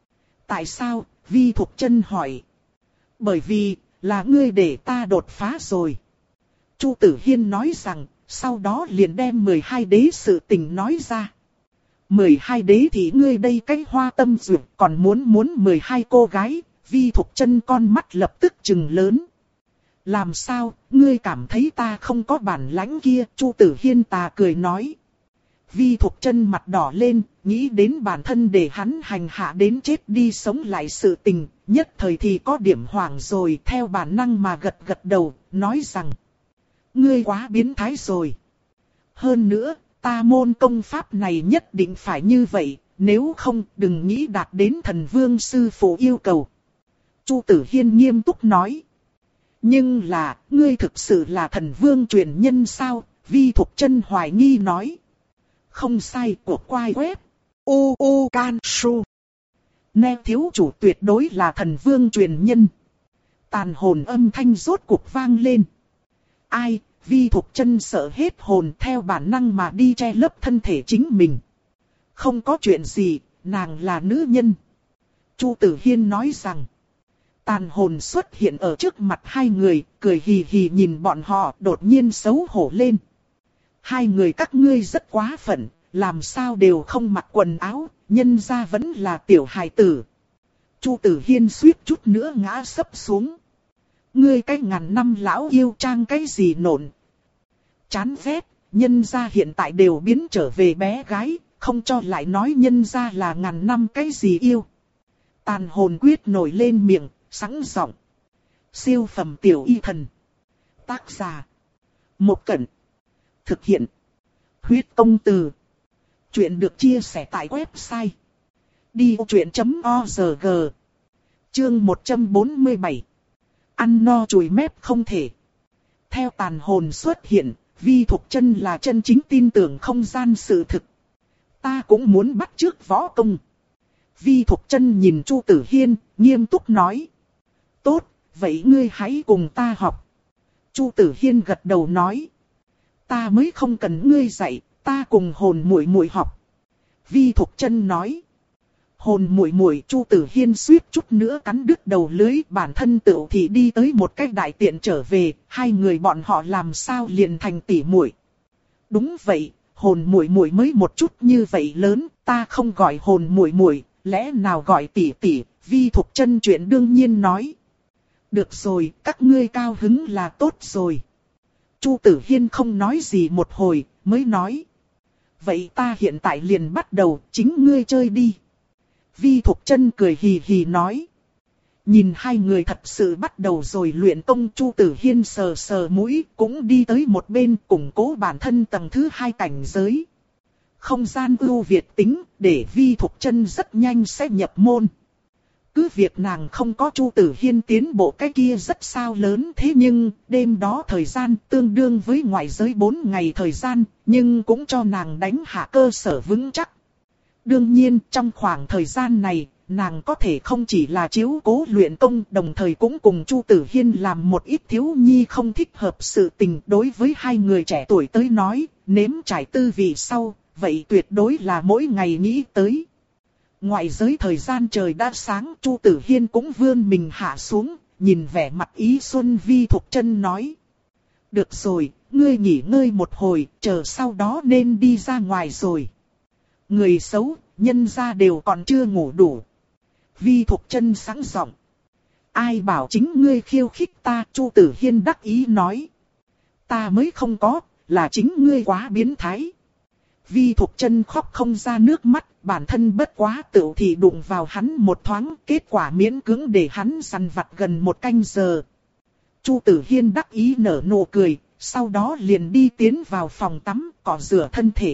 Tại sao? Vi Thục Chân hỏi. Bởi vì, là ngươi để ta đột phá rồi. Chu Tử Hiên nói rằng, sau đó liền đem mười hai đế sự tình nói ra. mười hai đế thì ngươi đây cái hoa tâm dược còn muốn muốn mười hai cô gái. Vi Thục Chân con mắt lập tức trừng lớn. Làm sao, ngươi cảm thấy ta không có bản lãnh kia? Chu Tử Hiên tà cười nói. Vi Thục Chân mặt đỏ lên, nghĩ đến bản thân để hắn hành hạ đến chết đi sống lại sự tình, nhất thời thì có điểm hoảng rồi, theo bản năng mà gật gật đầu, nói rằng. Ngươi quá biến thái rồi. Hơn nữa, ta môn công pháp này nhất định phải như vậy, nếu không đừng nghĩ đạt đến thần vương sư phụ yêu cầu. Chu Tử Hiên nghiêm túc nói. Nhưng là, ngươi thực sự là thần vương truyền nhân sao? Vi Thục Chân hoài nghi nói. Không sai, của quai web. U U Can Su. Nè thiếu chủ tuyệt đối là thần vương truyền nhân. Tàn hồn âm thanh rốt cuộc vang lên. Ai? Vi Thục Chân sợ hết hồn, theo bản năng mà đi che lấp thân thể chính mình. Không có chuyện gì, nàng là nữ nhân. Chu Tử Hiên nói rằng. Tàn hồn xuất hiện ở trước mặt hai người, cười hì hì nhìn bọn họ, đột nhiên xấu hổ lên. Hai người các ngươi rất quá phận, làm sao đều không mặc quần áo, nhân ra vẫn là tiểu hài tử. Chu Tử Hiên suýt chút nữa ngã sấp xuống. Ngươi cái ngàn năm lão yêu trang cái gì nổn. Chán ghét, nhân ra hiện tại đều biến trở về bé gái, không cho lại nói nhân ra là ngàn năm cái gì yêu. Tàn hồn quyết nổi lên miệng, sẵn giọng. Siêu phẩm tiểu y thần. Tác giả. Một Cẩn. Thực hiện. Huyết công từ. Chuyện được chia sẻ tại website. đi ô chuyện chấm org. Chương một trăm bốn mươi bảy. Ăn no chùi mép không thể. Theo tàn hồn xuất hiện, Vi Thục Chân là chân chính tin tưởng không gian sự thực. Ta cũng muốn bắt chước võ công. Vi Thục Chân nhìn Chu Tử Hiên, nghiêm túc nói. Tốt, vậy ngươi hãy cùng ta học. Chu Tử Hiên gật đầu nói. Ta mới không cần ngươi dạy, ta cùng hồn muội muội học. Vi Thục Chân nói. Hồn muội muội. Chu Tử Hiên suýt chút nữa cắn đứt đầu lưới, bản thân tựu thì đi tới một cách đại tiện trở về, hai người bọn họ làm sao liền thành tỉ muội. Đúng vậy, hồn muội muội mới một chút như vậy lớn, ta không gọi hồn muội muội, lẽ nào gọi tỷ tỷ? Vi Thục Chân chuyện đương nhiên nói. Được rồi, các ngươi cao hứng là tốt rồi. Chu Tử Hiên không nói gì một hồi, mới nói. Vậy ta hiện tại liền bắt đầu, chính ngươi chơi đi. Vi Thục Chân cười hì hì nói. Nhìn hai người thật sự bắt đầu rồi luyện công, Chu Tử Hiên sờ sờ mũi, cũng đi tới một bên củng cố bản thân tầng thứ hai cảnh giới. Không gian ưu việt tính, để Vi Thục Chân rất nhanh sẽ nhập môn. Cứ việc nàng không có Chu Tử Hiên tiến bộ cái kia rất sao lớn, thế nhưng đêm đó thời gian tương đương với ngoại giới bốn ngày thời gian, nhưng cũng cho nàng đánh hạ cơ sở vững chắc. Đương nhiên trong khoảng thời gian này, nàng có thể không chỉ là chiếu cố luyện công, đồng thời cũng cùng Chu Tử Hiên làm một ít thiếu nhi không thích hợp sự tình. Đối với hai người trẻ tuổi tới nói, nếm trải tư vị sau, vậy tuyệt đối là mỗi ngày nghĩ tới. Ngoại giới thời gian trời đã sáng, Chu Tử Hiên cũng vươn mình hạ xuống, nhìn vẻ mặt ý xuân Vi Thục Chân nói. Được rồi, ngươi nghỉ ngơi một hồi, chờ sau đó nên đi ra ngoài rồi. Người xấu, nhân gia đều còn chưa ngủ đủ. Vi Thục Chân sáng giọng. Ai bảo chính ngươi khiêu khích ta? Chu Tử Hiên đắc ý nói. Ta mới không có, là chính ngươi quá biến thái. Vi Thục Chân khóc không ra nước mắt, bản thân bất quá tựu thì đụng vào hắn một thoáng, kết quả miễn cưỡng để hắn sằn vặt gần một canh giờ. Chu Tử Hiên đắc ý nở nụ cười, sau đó liền đi tiến vào phòng tắm, cọ rửa thân thể.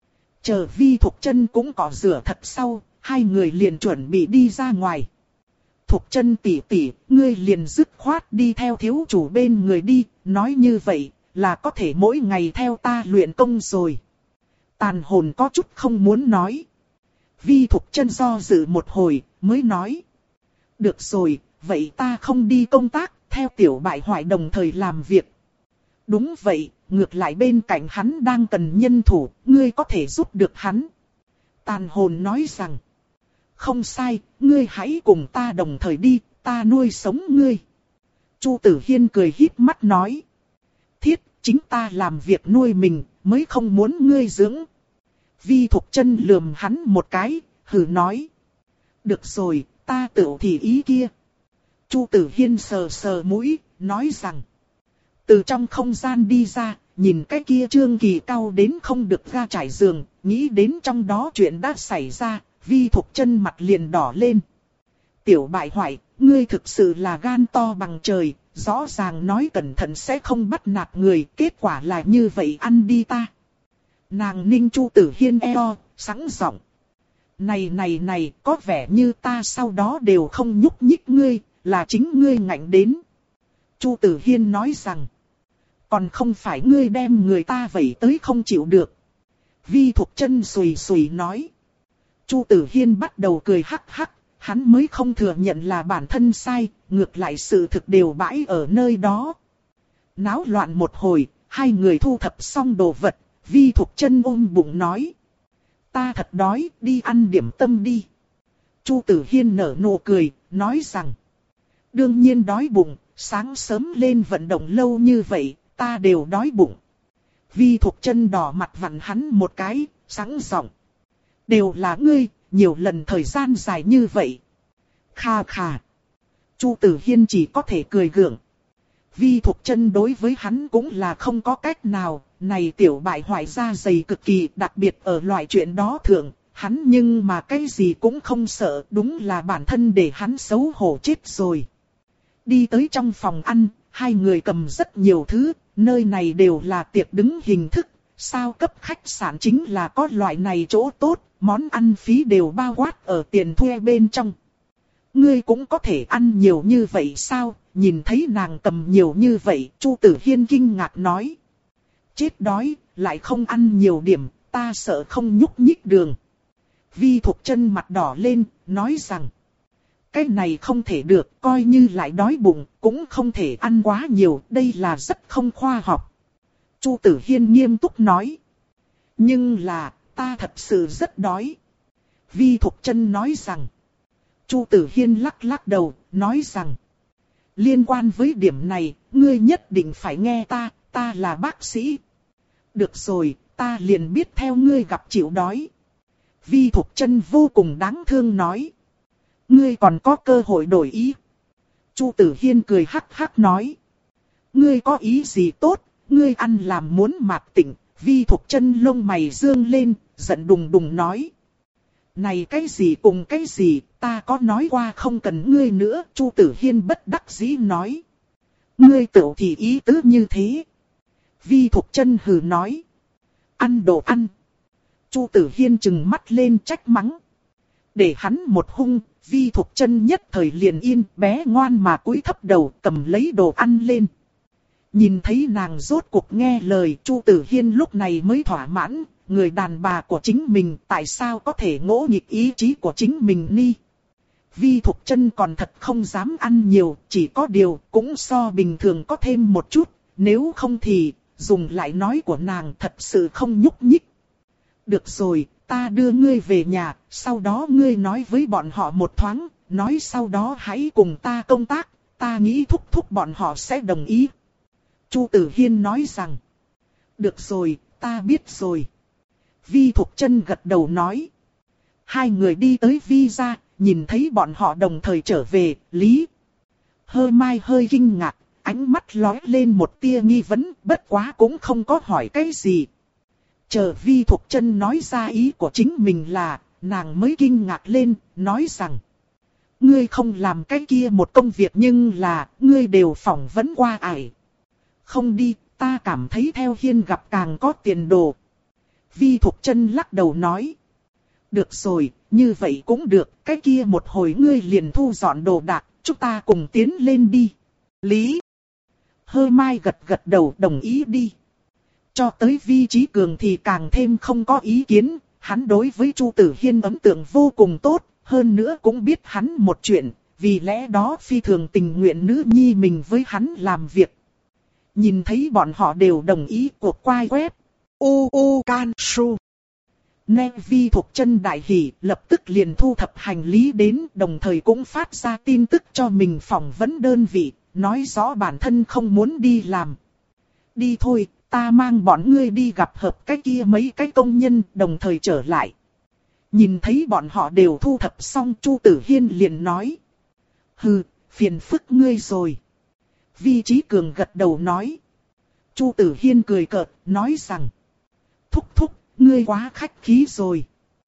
Chờ Vi Thục Chân cũng cọ rửa thật sau, hai người liền chuẩn bị đi ra ngoài. Thục Chân tỷ tỷ, ngươi liền dứt khoát đi theo thiếu chủ bên người đi, nói như vậy là có thể mỗi ngày theo ta luyện công rồi. Tàn hồn có chút không muốn nói. Vi Thục Chân do dự một hồi, mới nói. Được rồi, vậy ta không đi công tác, theo tiểu bại hoại đồng thời làm việc. Đúng vậy, ngược lại bên cạnh hắn đang cần nhân thủ, ngươi có thể giúp được hắn. Tàn hồn nói rằng. Không sai, ngươi hãy cùng ta đồng thời đi, ta nuôi sống ngươi. Chu Tử Hiên cười híp mắt nói. Thiết, chính ta làm việc nuôi mình, mới không muốn ngươi dưỡng. Vi Thục Chân lườm hắn một cái, hừ nói. Được rồi, ta tự thì ý kia. Chu Tử Hiên sờ sờ mũi, nói rằng. Từ trong không gian đi ra, nhìn cái kia Trương Kỳ cao đến không được ga trải giường, nghĩ đến trong đó chuyện đã xảy ra, Vi Thục Chân mặt liền đỏ lên. Tiểu bại hoại, ngươi thực sự là gan to bằng trời, rõ ràng nói cẩn thận sẽ không bắt nạt người, kết quả là như vậy, ăn đi ta. Nàng ninh Chu Tử Hiên eo, sẵn giọng. Này này này, có vẻ như ta sau đó đều không nhúc nhích ngươi, là chính ngươi ngạnh đến. Chu Tử Hiên nói rằng. Còn không phải ngươi đem người ta vẩy tới không chịu được. Vi Thục Chân sùi sùi nói. Chu Tử Hiên bắt đầu cười hắc hắc, hắn mới không thừa nhận là bản thân sai, ngược lại sự thực đều bãi ở nơi đó. Náo loạn một hồi, hai người thu thập xong đồ vật, Vi Thục Chân ôm bụng nói. Ta thật đói, đi ăn điểm tâm đi. Chu Tử Hiên nở nụ cười, nói rằng. Đương nhiên đói bụng, sáng sớm lên vận động lâu như vậy, ta đều đói bụng. Vi Thục Chân đỏ mặt vặn hắn một cái, sẵn giọng. Đều là ngươi, nhiều lần thời gian dài như vậy. Kha kha. Chu Tử Hiên chỉ có thể cười gượng. Vi Thục Chân đối với hắn cũng là không có cách nào, này tiểu bại hoại da dày cực kỳ, đặc biệt ở loại chuyện đó thượng, hắn nhưng mà cái gì cũng không sợ, đúng là bản thân để hắn xấu hổ chết rồi. Đi tới trong phòng ăn, hai người cầm rất nhiều thứ, nơi này đều là tiệc đứng hình thức, sao cấp khách sạn chính là có loại này chỗ tốt, món ăn phí đều bao quát ở tiền thuê bên trong. Ngươi cũng có thể ăn nhiều như vậy sao? Nhìn thấy nàng cầm nhiều như vậy, Chu Tử Hiên kinh ngạc nói. Chết đói, lại không ăn nhiều điểm, ta sợ không nhúc nhích đường. Vi Thục Chân mặt đỏ lên, nói rằng. Cái này không thể được, coi như lại đói bụng, cũng không thể ăn quá nhiều, đây là rất không khoa học. Chu Tử Hiên nghiêm túc nói. Nhưng là, ta thật sự rất đói. Vi Thục Chân nói rằng. Chu Tử Hiên lắc lắc đầu, nói rằng. Liên quan với điểm này, ngươi nhất định phải nghe ta, ta là bác sĩ. Được rồi, ta liền biết theo ngươi gặp chịu đói. Vi Thục Chân vô cùng đáng thương nói. Ngươi còn có cơ hội đổi ý. Chu Tử Hiên cười hắc hắc nói. Ngươi có ý gì tốt, ngươi ăn làm muốn mạt tỉnh. Vi Thục Chân lông mày dương lên, giận đùng đùng nói. Này cái gì cùng cái gì, ta có nói qua không cần ngươi nữa. Chu Tử Hiên bất đắc dĩ nói. Ngươi tựu thì ý tứ như thế. Vi Thục Chân hừ nói. Ăn đồ ăn. Chu Tử Hiên trừng mắt lên trách mắng. Để hắn một hung, Vi Thục Chân nhất thời liền yên, bé ngoan mà cúi thấp đầu cầm lấy đồ ăn lên. Nhìn thấy nàng rốt cuộc nghe lời, Chu Tử Hiên lúc này mới thỏa mãn, người đàn bà của chính mình tại sao có thể ngỗ nghịch ý chí của chính mình ni. Vi Thục Chân còn thật không dám ăn nhiều, chỉ có điều cũng so bình thường có thêm một chút, nếu không thì dùng lại nói của nàng thật sự không nhúc nhích. Được rồi, ta đưa ngươi về nhà, sau đó ngươi nói với bọn họ một thoáng, nói sau đó hãy cùng ta công tác, ta nghĩ thúc thúc bọn họ sẽ đồng ý. Chu Tử Hiên nói rằng, được rồi, ta biết rồi. Vi Thục Chân gật đầu nói. Hai người đi tới Vi gia, nhìn thấy bọn họ đồng thời trở về, Lý Hơ Mai hơi kinh ngạc, ánh mắt lóe lên một tia nghi vấn, bất quá cũng không có hỏi cái gì. Chờ Vi Thục Chân nói ra ý của chính mình là, nàng mới kinh ngạc lên, nói rằng. Ngươi không làm cái kia một công việc nhưng là, ngươi đều phỏng vấn qua ải. Không đi, ta cảm thấy theo Hiên gặp càng có tiền đồ. Vi Thục Chân lắc đầu nói. Được rồi, như vậy cũng được, cái kia một hồi ngươi liền thu dọn đồ đạc, chúng ta cùng tiến lên đi. Lý Hơ Mai gật gật đầu đồng ý đi. Cho tới Vi Chí Cường thì càng thêm không có ý kiến, hắn đối với Chu Tử Hiên ấn tượng vô cùng tốt, hơn nữa cũng biết hắn một chuyện, vì lẽ đó phi thường tình nguyện nữ nhi mình với hắn làm việc. Nhìn thấy bọn họ đều đồng ý cuộc quay web. U U Can Su. Nghe Vi Thục Chân đại hỉ, lập tức liền thu thập hành lý đến, đồng thời cũng phát ra tin tức cho mình phỏng vấn đơn vị, nói rõ bản thân không muốn đi làm. Đi thôi, ta mang bọn ngươi đi gặp hợp cái kia mấy cái công nhân, đồng thời trở lại. Nhìn thấy bọn họ đều thu thập xong, Chu Tử Hiên liền nói. Hừ, phiền phức ngươi rồi. Vi Chí Cường gật đầu nói. Chu Tử Hiên cười cợt, nói rằng. Thúc thúc, ngươi quá khách khí rồi.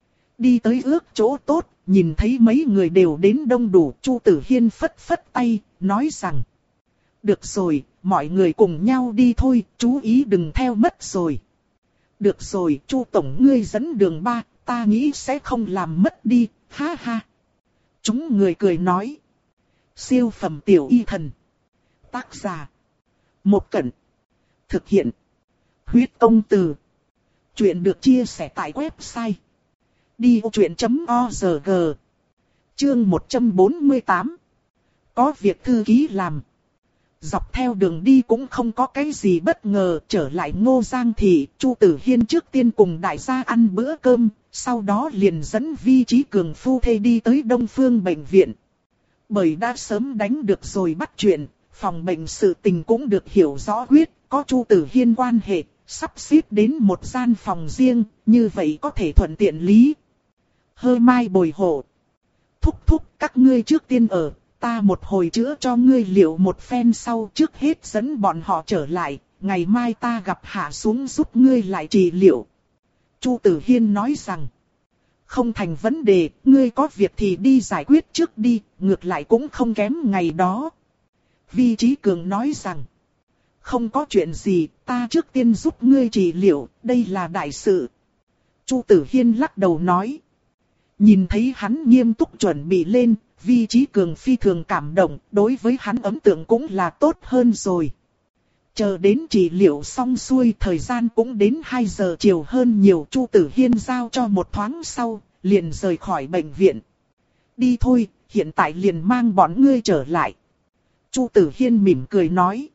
Đi tới ước chỗ tốt, nhìn thấy mấy người đều đến đông đủ, Chu Tử Hiên phất phất tay, nói rằng. Được rồi, mọi người cùng nhau đi thôi, chú ý đừng theo mất rồi. Được rồi, Chu tổng ngươi dẫn đường ba, ta nghĩ sẽ không làm mất đi, ha ha. Chúng người cười nói. Siêu phẩm tiểu y thần. Tác giả. Một Cẩn. Thực hiện. Huyết công từ. Chuyện được chia sẻ tại website. đi ô chuyện chấm o rờ giê. Chương một trăm bốn mươi tám. Có việc thư ký làm. Dọc theo đường đi cũng không có cái gì bất ngờ, trở lại Ngô Giang Thị, Chu Tử Hiên trước tiên cùng đại gia ăn bữa cơm, sau đó liền dẫn Vi Chí Cường phu thê đi tới Đông Phương bệnh viện. Bởi đã sớm đánh được rồi bắt chuyện, phòng bệnh sự tình cũng được hiểu rõ quyết, có Chu Tử Hiên quan hệ, sắp xếp đến một gian phòng riêng, như vậy có thể thuận tiện lý. Hơ Mai bồi hộ. Thúc thúc các ngươi trước tiên ở. Ta một hồi chữa cho ngươi liệu một phen sau, trước hết dẫn bọn họ trở lại, ngày mai ta gặp hạ xuống giúp ngươi lại trị liệu. Chu Tử Hiên nói rằng, không thành vấn đề, ngươi có việc thì đi giải quyết trước đi, ngược lại cũng không kém ngày đó. Vi Chí Cường nói rằng, không có chuyện gì, ta trước tiên giúp ngươi trị liệu, đây là đại sự. Chu Tử Hiên lắc đầu nói, nhìn thấy hắn nghiêm túc chuẩn bị lên. Vi Chí Cường phi thường cảm động, đối với hắn ấn tượng cũng là tốt hơn rồi. Chờ đến trị liệu xong xuôi, thời gian cũng đến hai giờ chiều hơn nhiều, Chu Tử Hiên giao cho một thoáng sau, liền rời khỏi bệnh viện. Đi thôi, hiện tại liền mang bọn ngươi trở lại. Chu Tử Hiên mỉm cười nói.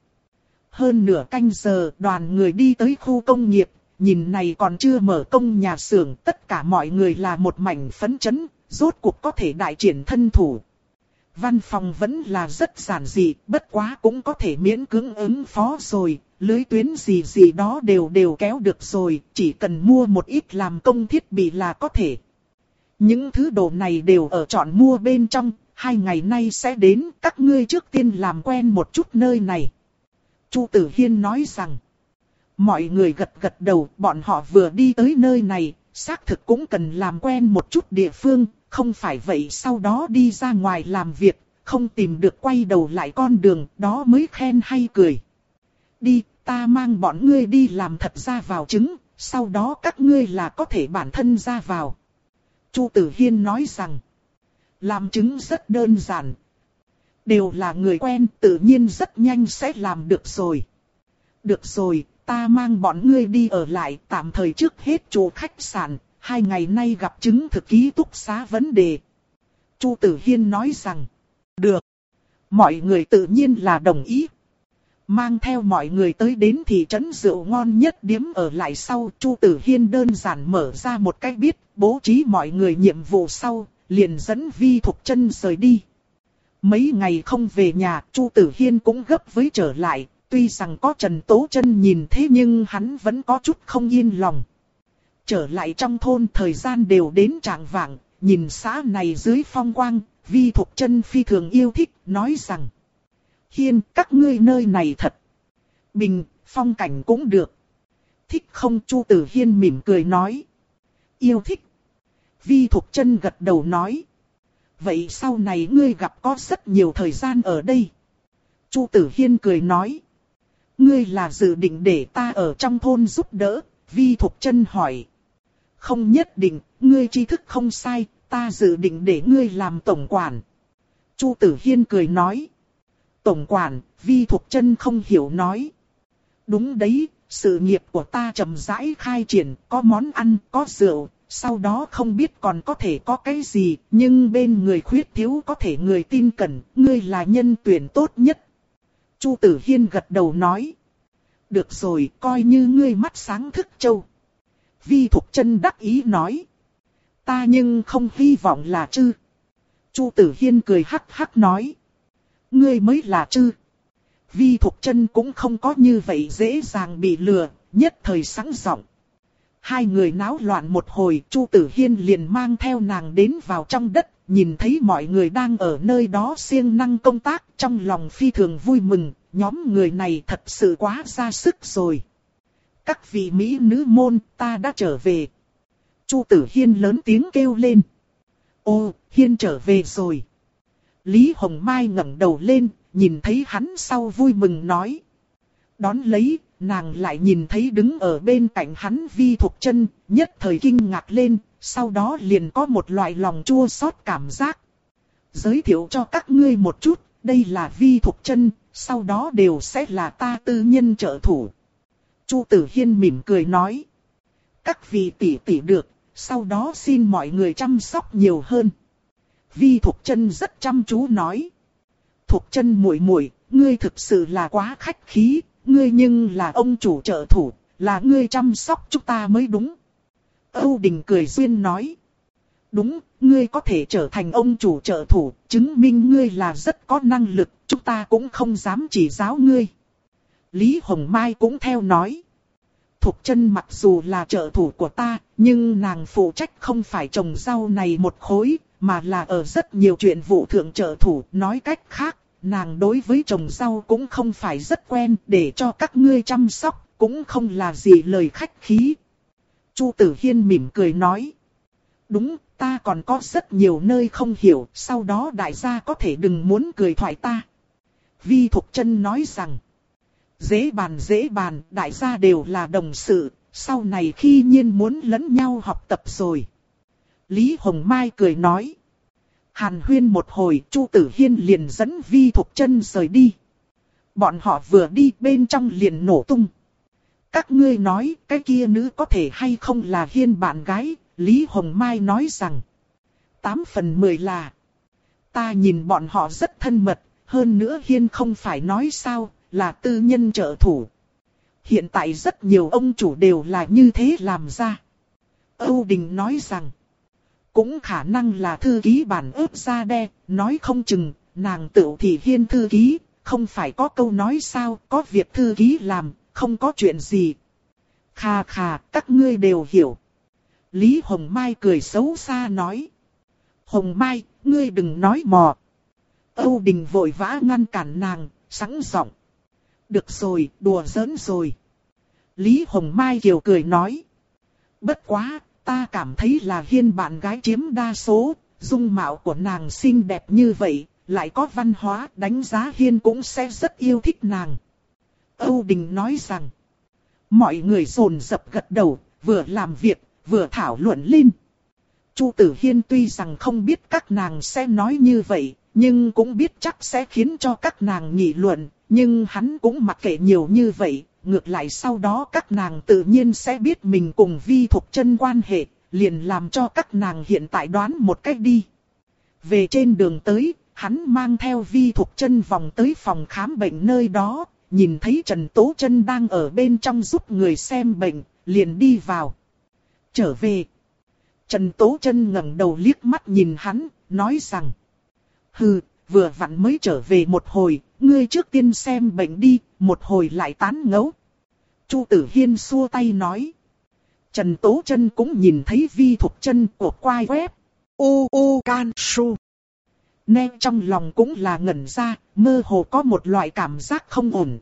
Hơn nửa canh giờ, đoàn người đi tới khu công nghiệp, nhìn này còn chưa mở công nhà xưởng, tất cả mọi người là một mảnh phấn chấn. Rốt cuộc có thể đại triển thân thủ. Văn phòng vẫn là rất giản dị, bất quá cũng có thể miễn cưỡng ứng phó rồi, lưới tuyến gì gì đó đều đều kéo được rồi, chỉ cần mua một ít làm công thiết bị là có thể. Những thứ đồ này đều ở chọn mua bên trong, hai ngày nay sẽ đến, các ngươi trước tiên làm quen một chút nơi này. Chu Tử Hiên nói rằng, mọi người gật gật đầu, bọn họ vừa đi tới nơi này, xác thực cũng cần làm quen một chút địa phương, không phải vậy sau đó đi ra ngoài làm việc, không tìm được quay đầu lại con đường, đó mới khen hay cười. Đi, ta mang bọn ngươi đi làm thật ra vào chứng, sau đó các ngươi là có thể bản thân ra vào. Chu Tử Hiên nói rằng, làm chứng rất đơn giản. Đều là người quen, tự nhiên rất nhanh sẽ làm được rồi. Được rồi, ta mang bọn ngươi đi ở lại, tạm thời trước hết chỗ khách sạn, hai ngày nay gặp chứng thực ký túc xá vấn đề. Chu Tử Hiên nói rằng, được. Mọi người tự nhiên là đồng ý. Mang theo mọi người tới đến thị trấn rượu ngon nhất điếm ở lại sau, Chu Tử Hiên đơn giản mở ra một cái biết, bố trí mọi người nhiệm vụ sau, liền dẫn Vi Thục Chân rời đi. Mấy ngày không về nhà, Chu Tử Hiên cũng gấp với trở lại, tuy rằng có Trần Tố Chân nhìn thế nhưng hắn vẫn có chút không yên lòng. Trở lại trong thôn thời gian đều đến trạng vạng, nhìn xã này dưới phong quang, Vi Thục Chân phi thường yêu thích, nói rằng: Hiên, các ngươi nơi này thật bình, phong cảnh cũng được. Thích không? Chu Tử Hiên mỉm cười nói. Yêu thích. Vi Thục Chân gật đầu nói. Vậy sau này ngươi gặp có rất nhiều thời gian ở đây. Chu Tử Hiên cười nói. Ngươi là dự định để ta ở trong thôn giúp đỡ? Vi Thục Chân hỏi. Không nhất định, ngươi tri thức không sai, ta dự định để ngươi làm tổng quản. Chu Tử Hiên cười nói. Tổng quản, Vi Thục Chân không hiểu nói. Đúng đấy, sự nghiệp của ta chậm rãi khai triển, có món ăn, có rượu, sau đó không biết còn có thể có cái gì, nhưng bên người khuyết thiếu có thể người tin cẩn, ngươi là nhân tuyển tốt nhất. Chu Tử Hiên gật đầu nói. Được rồi, coi như ngươi mắt sáng thức châu. Vi Thục Chân đắc ý nói. Ta nhưng không hy vọng là chư. Chu Tử Hiên cười hắc hắc nói. Ngươi mới là chư. Vi Thục Chân cũng không có như vậy dễ dàng bị lừa, nhất thời sẵn giọng. Hai người náo loạn một hồi, Chu Tử Hiên liền mang theo nàng đến vào trong đất, nhìn thấy mọi người đang ở nơi đó siêng năng công tác, trong lòng phi thường vui mừng, nhóm người này thật sự quá ra sức rồi. Các vị mỹ nữ môn, ta đã trở về. Chu Tử Hiên lớn tiếng kêu lên. Ô, Hiên trở về rồi. Lý Hồng Mai ngẩng đầu lên, nhìn thấy hắn sau vui mừng nói. Đón lấy, nàng lại nhìn thấy đứng ở bên cạnh hắn Vi Thục Chân, nhất thời kinh ngạc lên, sau đó liền có một loại lòng chua xót cảm giác. Giới thiệu cho các ngươi một chút, đây là Vi Thục Chân, sau đó đều sẽ là ta tư nhân trợ thủ. Chu Tử Hiên mỉm cười nói. Các vị tỷ tỷ được, sau đó xin mọi người chăm sóc nhiều hơn. Vi Thục Chân rất chăm chú nói. Thục Chân muội muội, ngươi thực sự là quá khách khí, ngươi nhưng là ông chủ trợ thủ, là ngươi chăm sóc chúng ta mới đúng. Âu Đình cười duyên nói. Đúng, ngươi có thể trở thành ông chủ trợ thủ, chứng minh ngươi là rất có năng lực, chúng ta cũng không dám chỉ giáo ngươi. Lý Hồng Mai cũng theo nói. Thục Chân mặc dù là trợ thủ của ta, nhưng nàng phụ trách không phải trồng rau này một khối, mà là ở rất nhiều chuyện vụ thượng trợ thủ. Nói cách khác, nàng đối với trồng rau cũng không phải rất quen, để cho các ngươi chăm sóc, cũng không là gì lời khách khí. Chu Tử Hiên mỉm cười nói. Đúng, ta còn có rất nhiều nơi không hiểu, sau đó đại gia có thể đừng muốn cười thoại ta. Vi Thục Chân nói rằng. Dễ bàn dễ bàn, đại gia đều là đồng sự, sau này khi nhiên muốn lẫn nhau học tập rồi. Lý Hồng Mai cười nói. Hàn huyên một hồi, Chu Tử Hiên liền dẫn Vi Thục Chân rời đi. Bọn họ vừa đi bên trong liền nổ tung. Các ngươi nói, cái kia nữ có thể hay không là Hiên bạn gái? Lý Hồng Mai nói rằng. Tám phần mười là. Ta nhìn bọn họ rất thân mật, hơn nữa Hiên không phải nói sao, là tư nhân trợ thủ. Hiện tại rất nhiều ông chủ đều là như thế làm ra. Âu Đình nói rằng. Cũng khả năng là thư ký bản ướp ra đe, nói không chừng, nàng tự thì Hiên thư ký, không phải có câu nói sao, có việc thư ký làm, không có chuyện gì. Khà khà, các ngươi đều hiểu. Lý Hồng Mai cười xấu xa nói. Hồng Mai, ngươi đừng nói mò. Âu Đình vội vã ngăn cản nàng, sẵn giọng. Được rồi, đùa giỡn rồi. Lý Hồng Mai kiều cười nói. Bất quá, ta cảm thấy là Hiên bạn gái chiếm đa số, dung mạo của nàng xinh đẹp như vậy, lại có văn hóa, đánh giá Hiên cũng sẽ rất yêu thích nàng. Âu Đình nói rằng. Mọi người dồn dập gật đầu, vừa làm việc, vừa thảo luận lên. Chu Tử Hiên tuy rằng không biết các nàng sẽ nói như vậy, nhưng cũng biết chắc sẽ khiến cho các nàng nghị luận, nhưng hắn cũng mặc kệ nhiều như vậy, ngược lại sau đó các nàng tự nhiên sẽ biết mình cùng Vi Thục Chân quan hệ, liền làm cho các nàng hiện tại đoán một cách đi. Về trên đường tới, hắn mang theo Vi Thục Chân vòng tới phòng khám bệnh nơi đó, nhìn thấy Trần Tố Chân đang ở bên trong giúp người xem bệnh, liền đi vào. Trở về. Trần Tố Chân ngẩng đầu liếc mắt nhìn hắn, nói rằng. Hừ, vừa vặn mới trở về một hồi, ngươi trước tiên xem bệnh đi, một hồi lại tán ngẫu. Chu Tử Hiên xua tay nói. Trần Tố Chân cũng nhìn thấy Vi Thục Chân của quai web. U U Can Su. Nghe trong lòng cũng là ngẩn ra, mơ hồ có một loại cảm giác không ổn.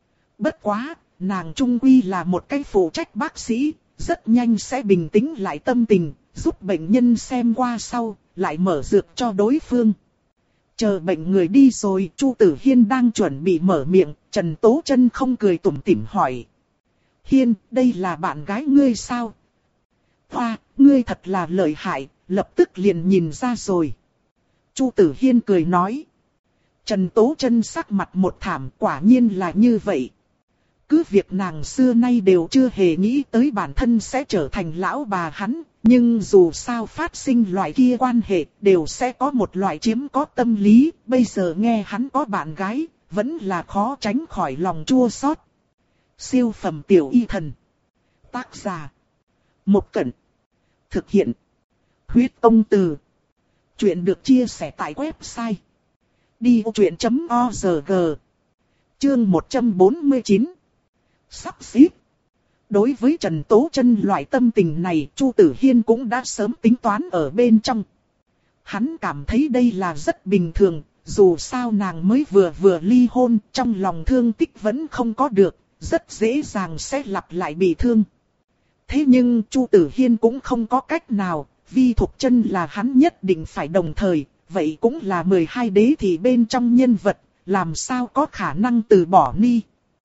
Bất quá, nàng trung quy là một cái phụ trách bác sĩ, rất nhanh sẽ bình tĩnh lại tâm tình, giúp bệnh nhân xem qua sau, lại mở dược cho đối phương. Chờ bệnh người đi rồi, Chu Tử Hiên đang chuẩn bị mở miệng, Trần Tố Chân không cười tủm tỉm hỏi. Hiên, đây là bạn gái ngươi sao? Hoa, ngươi thật là lợi hại, lập tức liền nhìn ra rồi. Chu Tử Hiên cười nói. Trần Tố Chân sắc mặt một thảm, quả nhiên là như vậy. Cứ việc nàng xưa nay đều chưa hề nghĩ tới bản thân sẽ trở thành lão bà hắn, nhưng dù sao phát sinh loại kia quan hệ đều sẽ có một loại chiếm có tâm lý, bây giờ nghe hắn có bạn gái, vẫn là khó tránh khỏi lòng chua xót. Siêu phẩm tiểu y thần. Tác giả. Một Cẩn. Thực hiện. Huyết Công Từ. Chuyện được chia sẻ tại website đi ô truyện chấm org. Chương một trăm bốn mươi chín. Sắp xếp. Đối với Trần Tố Chân loại tâm tình này, Chu Tử Hiên cũng đã sớm tính toán ở bên trong. Hắn cảm thấy đây là rất bình thường, dù sao nàng mới vừa vừa ly hôn, trong lòng thương tích vẫn không có được, rất dễ dàng sẽ lặp lại bị thương. Thế nhưng Chu Tử Hiên cũng không có cách nào, Vi Thục Chân là hắn nhất định phải đồng thời, vậy cũng là mười hai đế thì bên trong nhân vật, làm sao có khả năng từ bỏ ni.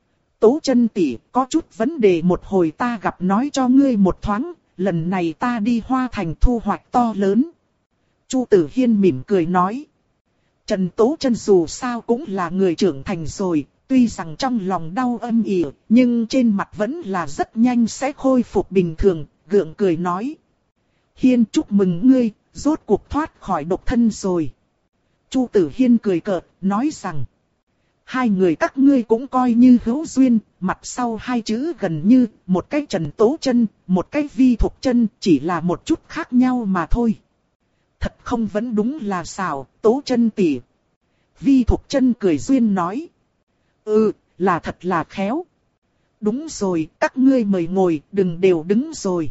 Tố Chân tỷ, có chút vấn đề một hồi ta gặp nói cho ngươi một thoáng, lần này ta đi Hoa Thành thu hoạch to lớn. Chu Tử Hiên mỉm cười nói. Trần Tố Chân dù sao cũng là người trưởng thành rồi, tuy rằng trong lòng đau âm ỉ, nhưng trên mặt vẫn là rất nhanh sẽ khôi phục bình thường, gượng cười nói. Hiên, chúc mừng ngươi, rốt cuộc thoát khỏi độc thân rồi. Chu Tử Hiên cười cợt, nói rằng. Hai người các ngươi cũng coi như hữu duyên, mặt sau hai chữ gần như, một cái Trần Tố Chân, một cái Vi Thục Chân, chỉ là một chút khác nhau mà thôi. Thật không vẫn đúng là xảo, Tố Chân tỷ. Vi Thục Chân cười duyên nói. Ừ, là thật là khéo. Đúng rồi, các ngươi mời ngồi, đừng đều đứng rồi.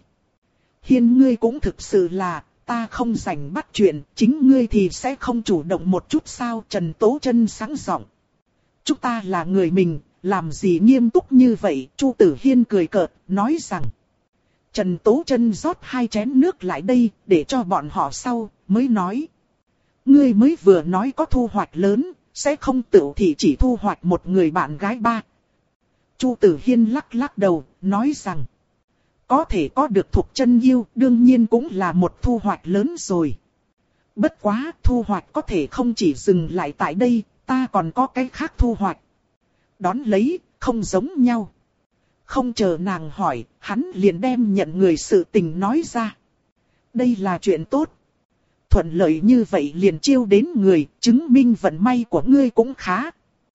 Hiên ngươi cũng thực sự là, ta không rảnh bắt chuyện, chính ngươi thì sẽ không chủ động một chút sao? Trần Tố Chân sáng giọng. Chúng ta là người mình, làm gì nghiêm túc như vậy? Chu Tử Hiên cười cợt, nói rằng. Trần Tố Chân rót hai chén nước lại đây, để cho bọn họ sau, mới nói. Ngươi mới vừa nói có thu hoạch lớn, sẽ không tự thì chỉ thu hoạch một người bạn gái ba. Chu Tử Hiên lắc lắc đầu, nói rằng. Có thể có được Thục Chân yêu, đương nhiên cũng là một thu hoạch lớn rồi. Bất quá, thu hoạch có thể không chỉ dừng lại tại đây, ta còn có cái khác thu hoạch. Đón lấy, không giống nhau. Không chờ nàng hỏi, hắn liền đem nhận người sự tình nói ra. Đây là chuyện tốt. Thuận lợi như vậy liền chiêu đến người, chứng minh vận may của ngươi cũng khá.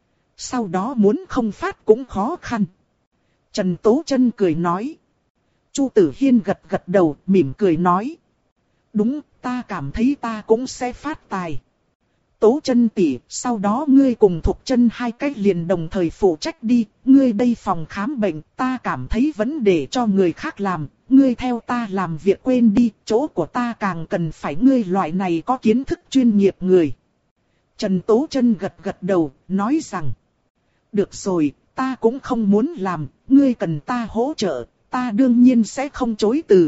Sau đó muốn không phát cũng khó khăn. Trần Tố Chân cười nói. Chu Tử Hiên gật gật đầu, mỉm cười nói. Đúng, ta cảm thấy ta cũng sẽ phát tài. Tố Chân tỷ, sau đó ngươi cùng Thục Chân hai cách liền đồng thời phụ trách đi, ngươi đây phòng khám bệnh, ta cảm thấy vẫn để cho người khác làm, ngươi theo ta làm việc quên đi, chỗ của ta càng cần phải ngươi loại này có kiến thức chuyên nghiệp người. Trần Tố Chân gật gật đầu, nói rằng, được rồi, ta cũng không muốn làm, ngươi cần ta hỗ trợ, ta đương nhiên sẽ không chối từ.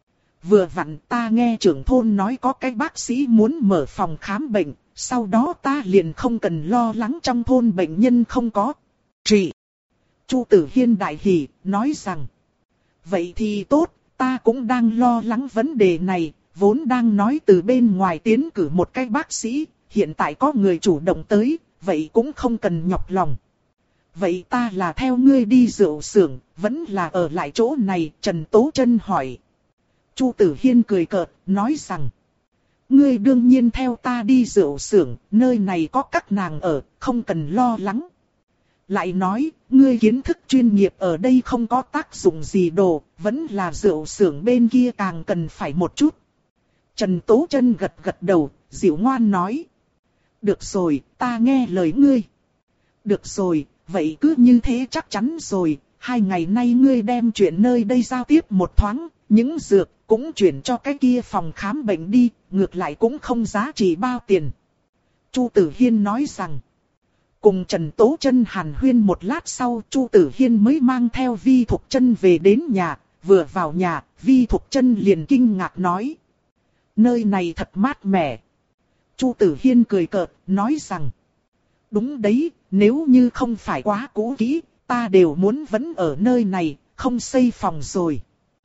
Vừa vặn ta nghe trưởng thôn nói có cái bác sĩ muốn mở phòng khám bệnh, sau đó ta liền không cần lo lắng trong thôn bệnh nhân không có trị. Chu Tử Hiên đại hỉ, nói rằng, vậy thì tốt, ta cũng đang lo lắng vấn đề này, vốn đang nói từ bên ngoài tiến cử một cái bác sĩ, hiện tại có người chủ động tới, vậy cũng không cần nhọc lòng. Vậy ta là theo ngươi đi rượu xưởng, vẫn là ở lại chỗ này, Trần Tố Chân hỏi. Chu Tử Hiên cười cợt, nói rằng, ngươi đương nhiên theo ta đi rượu xưởng, nơi này có các nàng ở, không cần lo lắng. Lại nói, ngươi kiến thức chuyên nghiệp ở đây không có tác dụng gì đồ, vẫn là rượu xưởng bên kia càng cần phải một chút. Trần Tố Chân gật gật đầu, dịu ngoan nói. Được rồi, ta nghe lời ngươi. Được rồi, vậy cứ như thế chắc chắn rồi, hai ngày nay ngươi đem chuyện nơi đây giao tiếp một thoáng, những dược cũng chuyển cho cái kia phòng khám bệnh đi, ngược lại cũng không giá trị bao tiền. Chu Tử Hiên nói rằng, cùng Trần Tố Chân hàn huyên một lát sau, Chu Tử Hiên mới mang theo Vi Thục Chân về đến nhà, vừa vào nhà, Vi Thục Chân liền kinh ngạc nói, nơi này thật mát mẻ. Chu Tử Hiên cười cợt, nói rằng, đúng đấy, nếu như không phải quá cũ kỹ, ta đều muốn vẫn ở nơi này, không xây phòng rồi.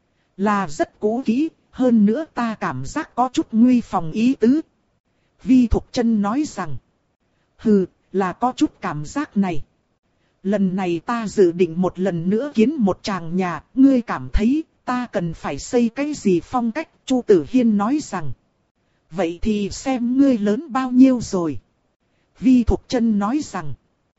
Là rất cũ kỹ, hơn nữa ta cảm giác có chút nguy phòng ý tứ. Vi Thục Chân nói rằng, hừ, là có chút cảm giác này. Lần này ta dự định một lần nữa kiến một tràng nhà, ngươi cảm thấy ta cần phải xây cái gì phong cách? Chu Tử Hiên nói rằng, vậy thì xem ngươi lớn bao nhiêu rồi. Vi Thục Chân nói rằng,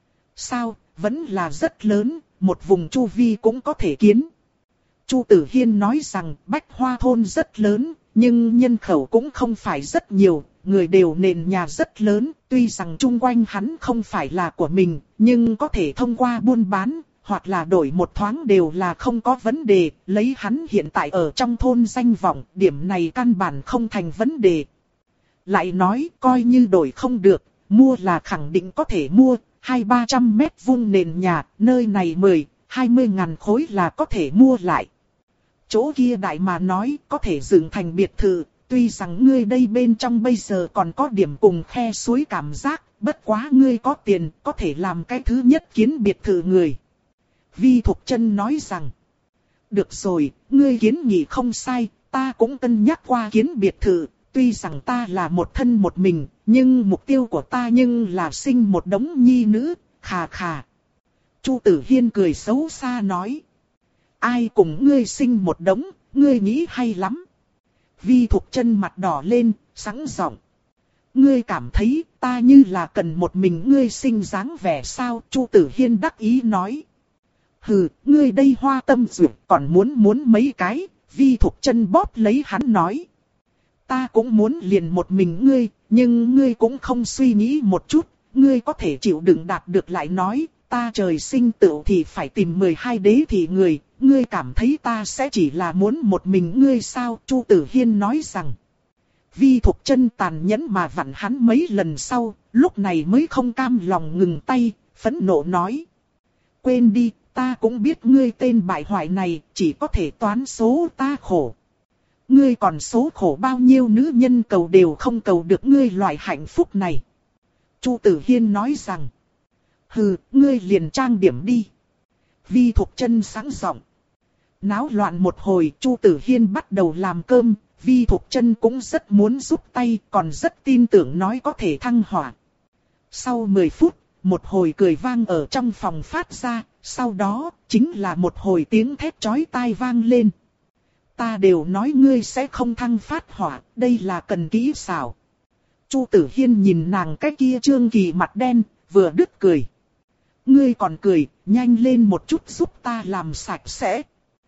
sao, vẫn là rất lớn, một vùng chu vi cũng có thể kiến. Chu Tử Hiên nói rằng Bách Hoa thôn rất lớn, nhưng nhân khẩu cũng không phải rất nhiều, người đều nền nhà rất lớn, tuy rằng chung quanh hắn không phải là của mình, nhưng có thể thông qua buôn bán, hoặc là đổi một thoáng đều là không có vấn đề, lấy hắn hiện tại ở trong thôn danh vọng, điểm này căn bản không thành vấn đề. Lại nói, coi như đổi không được, mua là khẳng định có thể mua, hai ba trăm mét vuông nền nhà, nơi này mười, hai mươi ngàn khối là có thể mua lại. Chỗ kia đại mà nói, có thể dựng thành biệt thự, tuy rằng ngươi đây bên trong bây giờ còn có điểm cùng khe suối cảm giác, bất quá ngươi có tiền, có thể làm cái thứ nhất kiến biệt thự người. Vi Thục Chân nói rằng, được rồi, ngươi kiến nghị không sai, ta cũng cân nhắc qua kiến biệt thự, tuy rằng ta là một thân một mình, nhưng mục tiêu của ta nhưng là sinh một đống nhi nữ, khà khà. Chu Tử Hiên cười xấu xa nói, ai cùng ngươi sinh một đống, ngươi nghĩ hay lắm. Vi Thục Chân mặt đỏ lên, sẵn giọng, ngươi cảm thấy ta như là cần một mình ngươi sinh dáng vẻ sao? Chu Tử Hiên đắc ý nói, hừ, ngươi đây hoa tâm duyệt còn muốn muốn mấy cái. Vi Thục Chân bóp lấy hắn nói, ta cũng muốn liền một mình ngươi, nhưng ngươi cũng không suy nghĩ một chút, ngươi có thể chịu đựng đạt được lại nói, ta trời sinh tựu thì phải tìm mười hai đế thị người, ngươi cảm thấy ta sẽ chỉ là muốn một mình ngươi sao? Chu Tử Hiên nói rằng, Vi Thục Chân tàn nhẫn mà vặn hắn mấy lần sau, lúc này mới không cam lòng ngừng tay, phẫn nộ nói, quên đi, ta cũng biết ngươi tên bại hoại này, chỉ có thể toán số ta khổ. Ngươi còn số khổ bao nhiêu nữ nhân cầu đều không cầu được ngươi loại hạnh phúc này. Chu Tử Hiên nói rằng, hừ, ngươi liền trang điểm đi. Vi Thục Chân sẵn giọng. Náo loạn một hồi, Chu Tử Hiên bắt đầu làm cơm, Vi Thục Chân cũng rất muốn giúp tay, còn rất tin tưởng nói có thể thăng hỏa. Sau mười phút, một hồi cười vang ở trong phòng phát ra, sau đó, chính là một hồi tiếng thét chói tai vang lên. Ta đều nói ngươi sẽ không thăng phát hỏa, đây là cần kỹ xảo. Chu Tử Hiên nhìn nàng cái kia trương kỳ mặt đen, vừa đứt cười. Ngươi còn cười, nhanh lên một chút giúp ta làm sạch sẽ.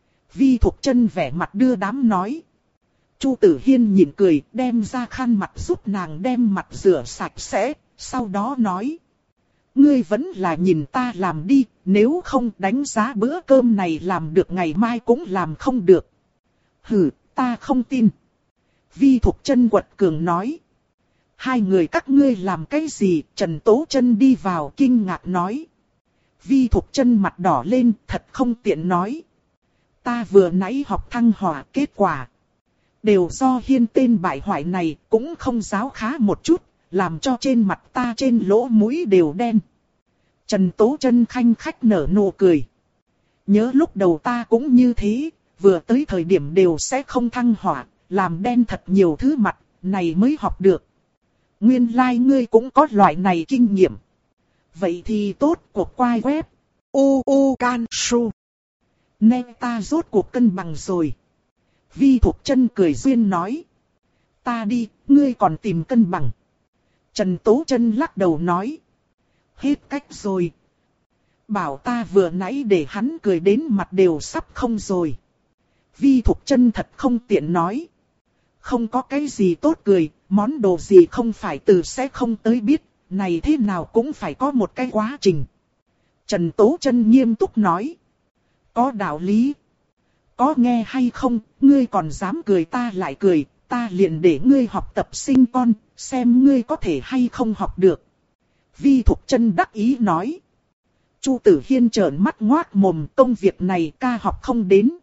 Vi Thục Chân vẻ mặt đưa đám nói. Chu Tử Hiên nhịn cười, đem ra khăn mặt giúp nàng đem mặt rửa sạch sẽ, Sau đó nói. Ngươi vẫn là nhìn ta làm đi, nếu không đánh giá bữa cơm này làm được ngày mai cũng làm không được. Hừ, ta không tin. Vi Thục Chân quật cường nói. Hai người các ngươi làm cái gì? Trần Tố Chân đi vào kinh ngạc nói. Vi Thục Chân mặt đỏ lên, thật không tiện nói. Ta vừa nãy học thăng hỏa, kết quả đều do Hiên tên bại hoại này, cũng không giáo khá một chút, làm cho trên mặt ta trên lỗ mũi đều đen. Trần Tố Chân khanh khách nở nụ cười. Nhớ lúc đầu ta cũng như thế, vừa tới thời điểm đều sẽ không thăng hỏa, làm đen thật nhiều thứ mặt, này mới học được. Nguyên lai like ngươi cũng có loại này kinh nghiệm. Vậy thì tốt, cuộc quay web. U U Can Su. Nên ta rốt cuộc cân bằng rồi. Vi Thục Chân cười duyên nói. Ta đi, ngươi còn tìm cân bằng. Trần Tố Chân lắc đầu nói. Hết cách rồi. Bảo ta vừa nãy để hắn cười đến mặt đều sắp không rồi. Vi Thục Chân thật không tiện nói. Không có cái gì tốt cười, món đồ gì không phải từ sẽ không tới biết, này thế nào cũng phải có một cái quá trình. Trần Tố Chân nghiêm túc nói. Có đạo lý. Có nghe hay không, ngươi còn dám cười ta lại cười, ta liền để ngươi học tập sinh con, xem ngươi có thể hay không học được. Vi Thục Chân đắc ý nói. Chu Tử Hiên trợn mắt ngoác mồm, công việc này ca học không đến,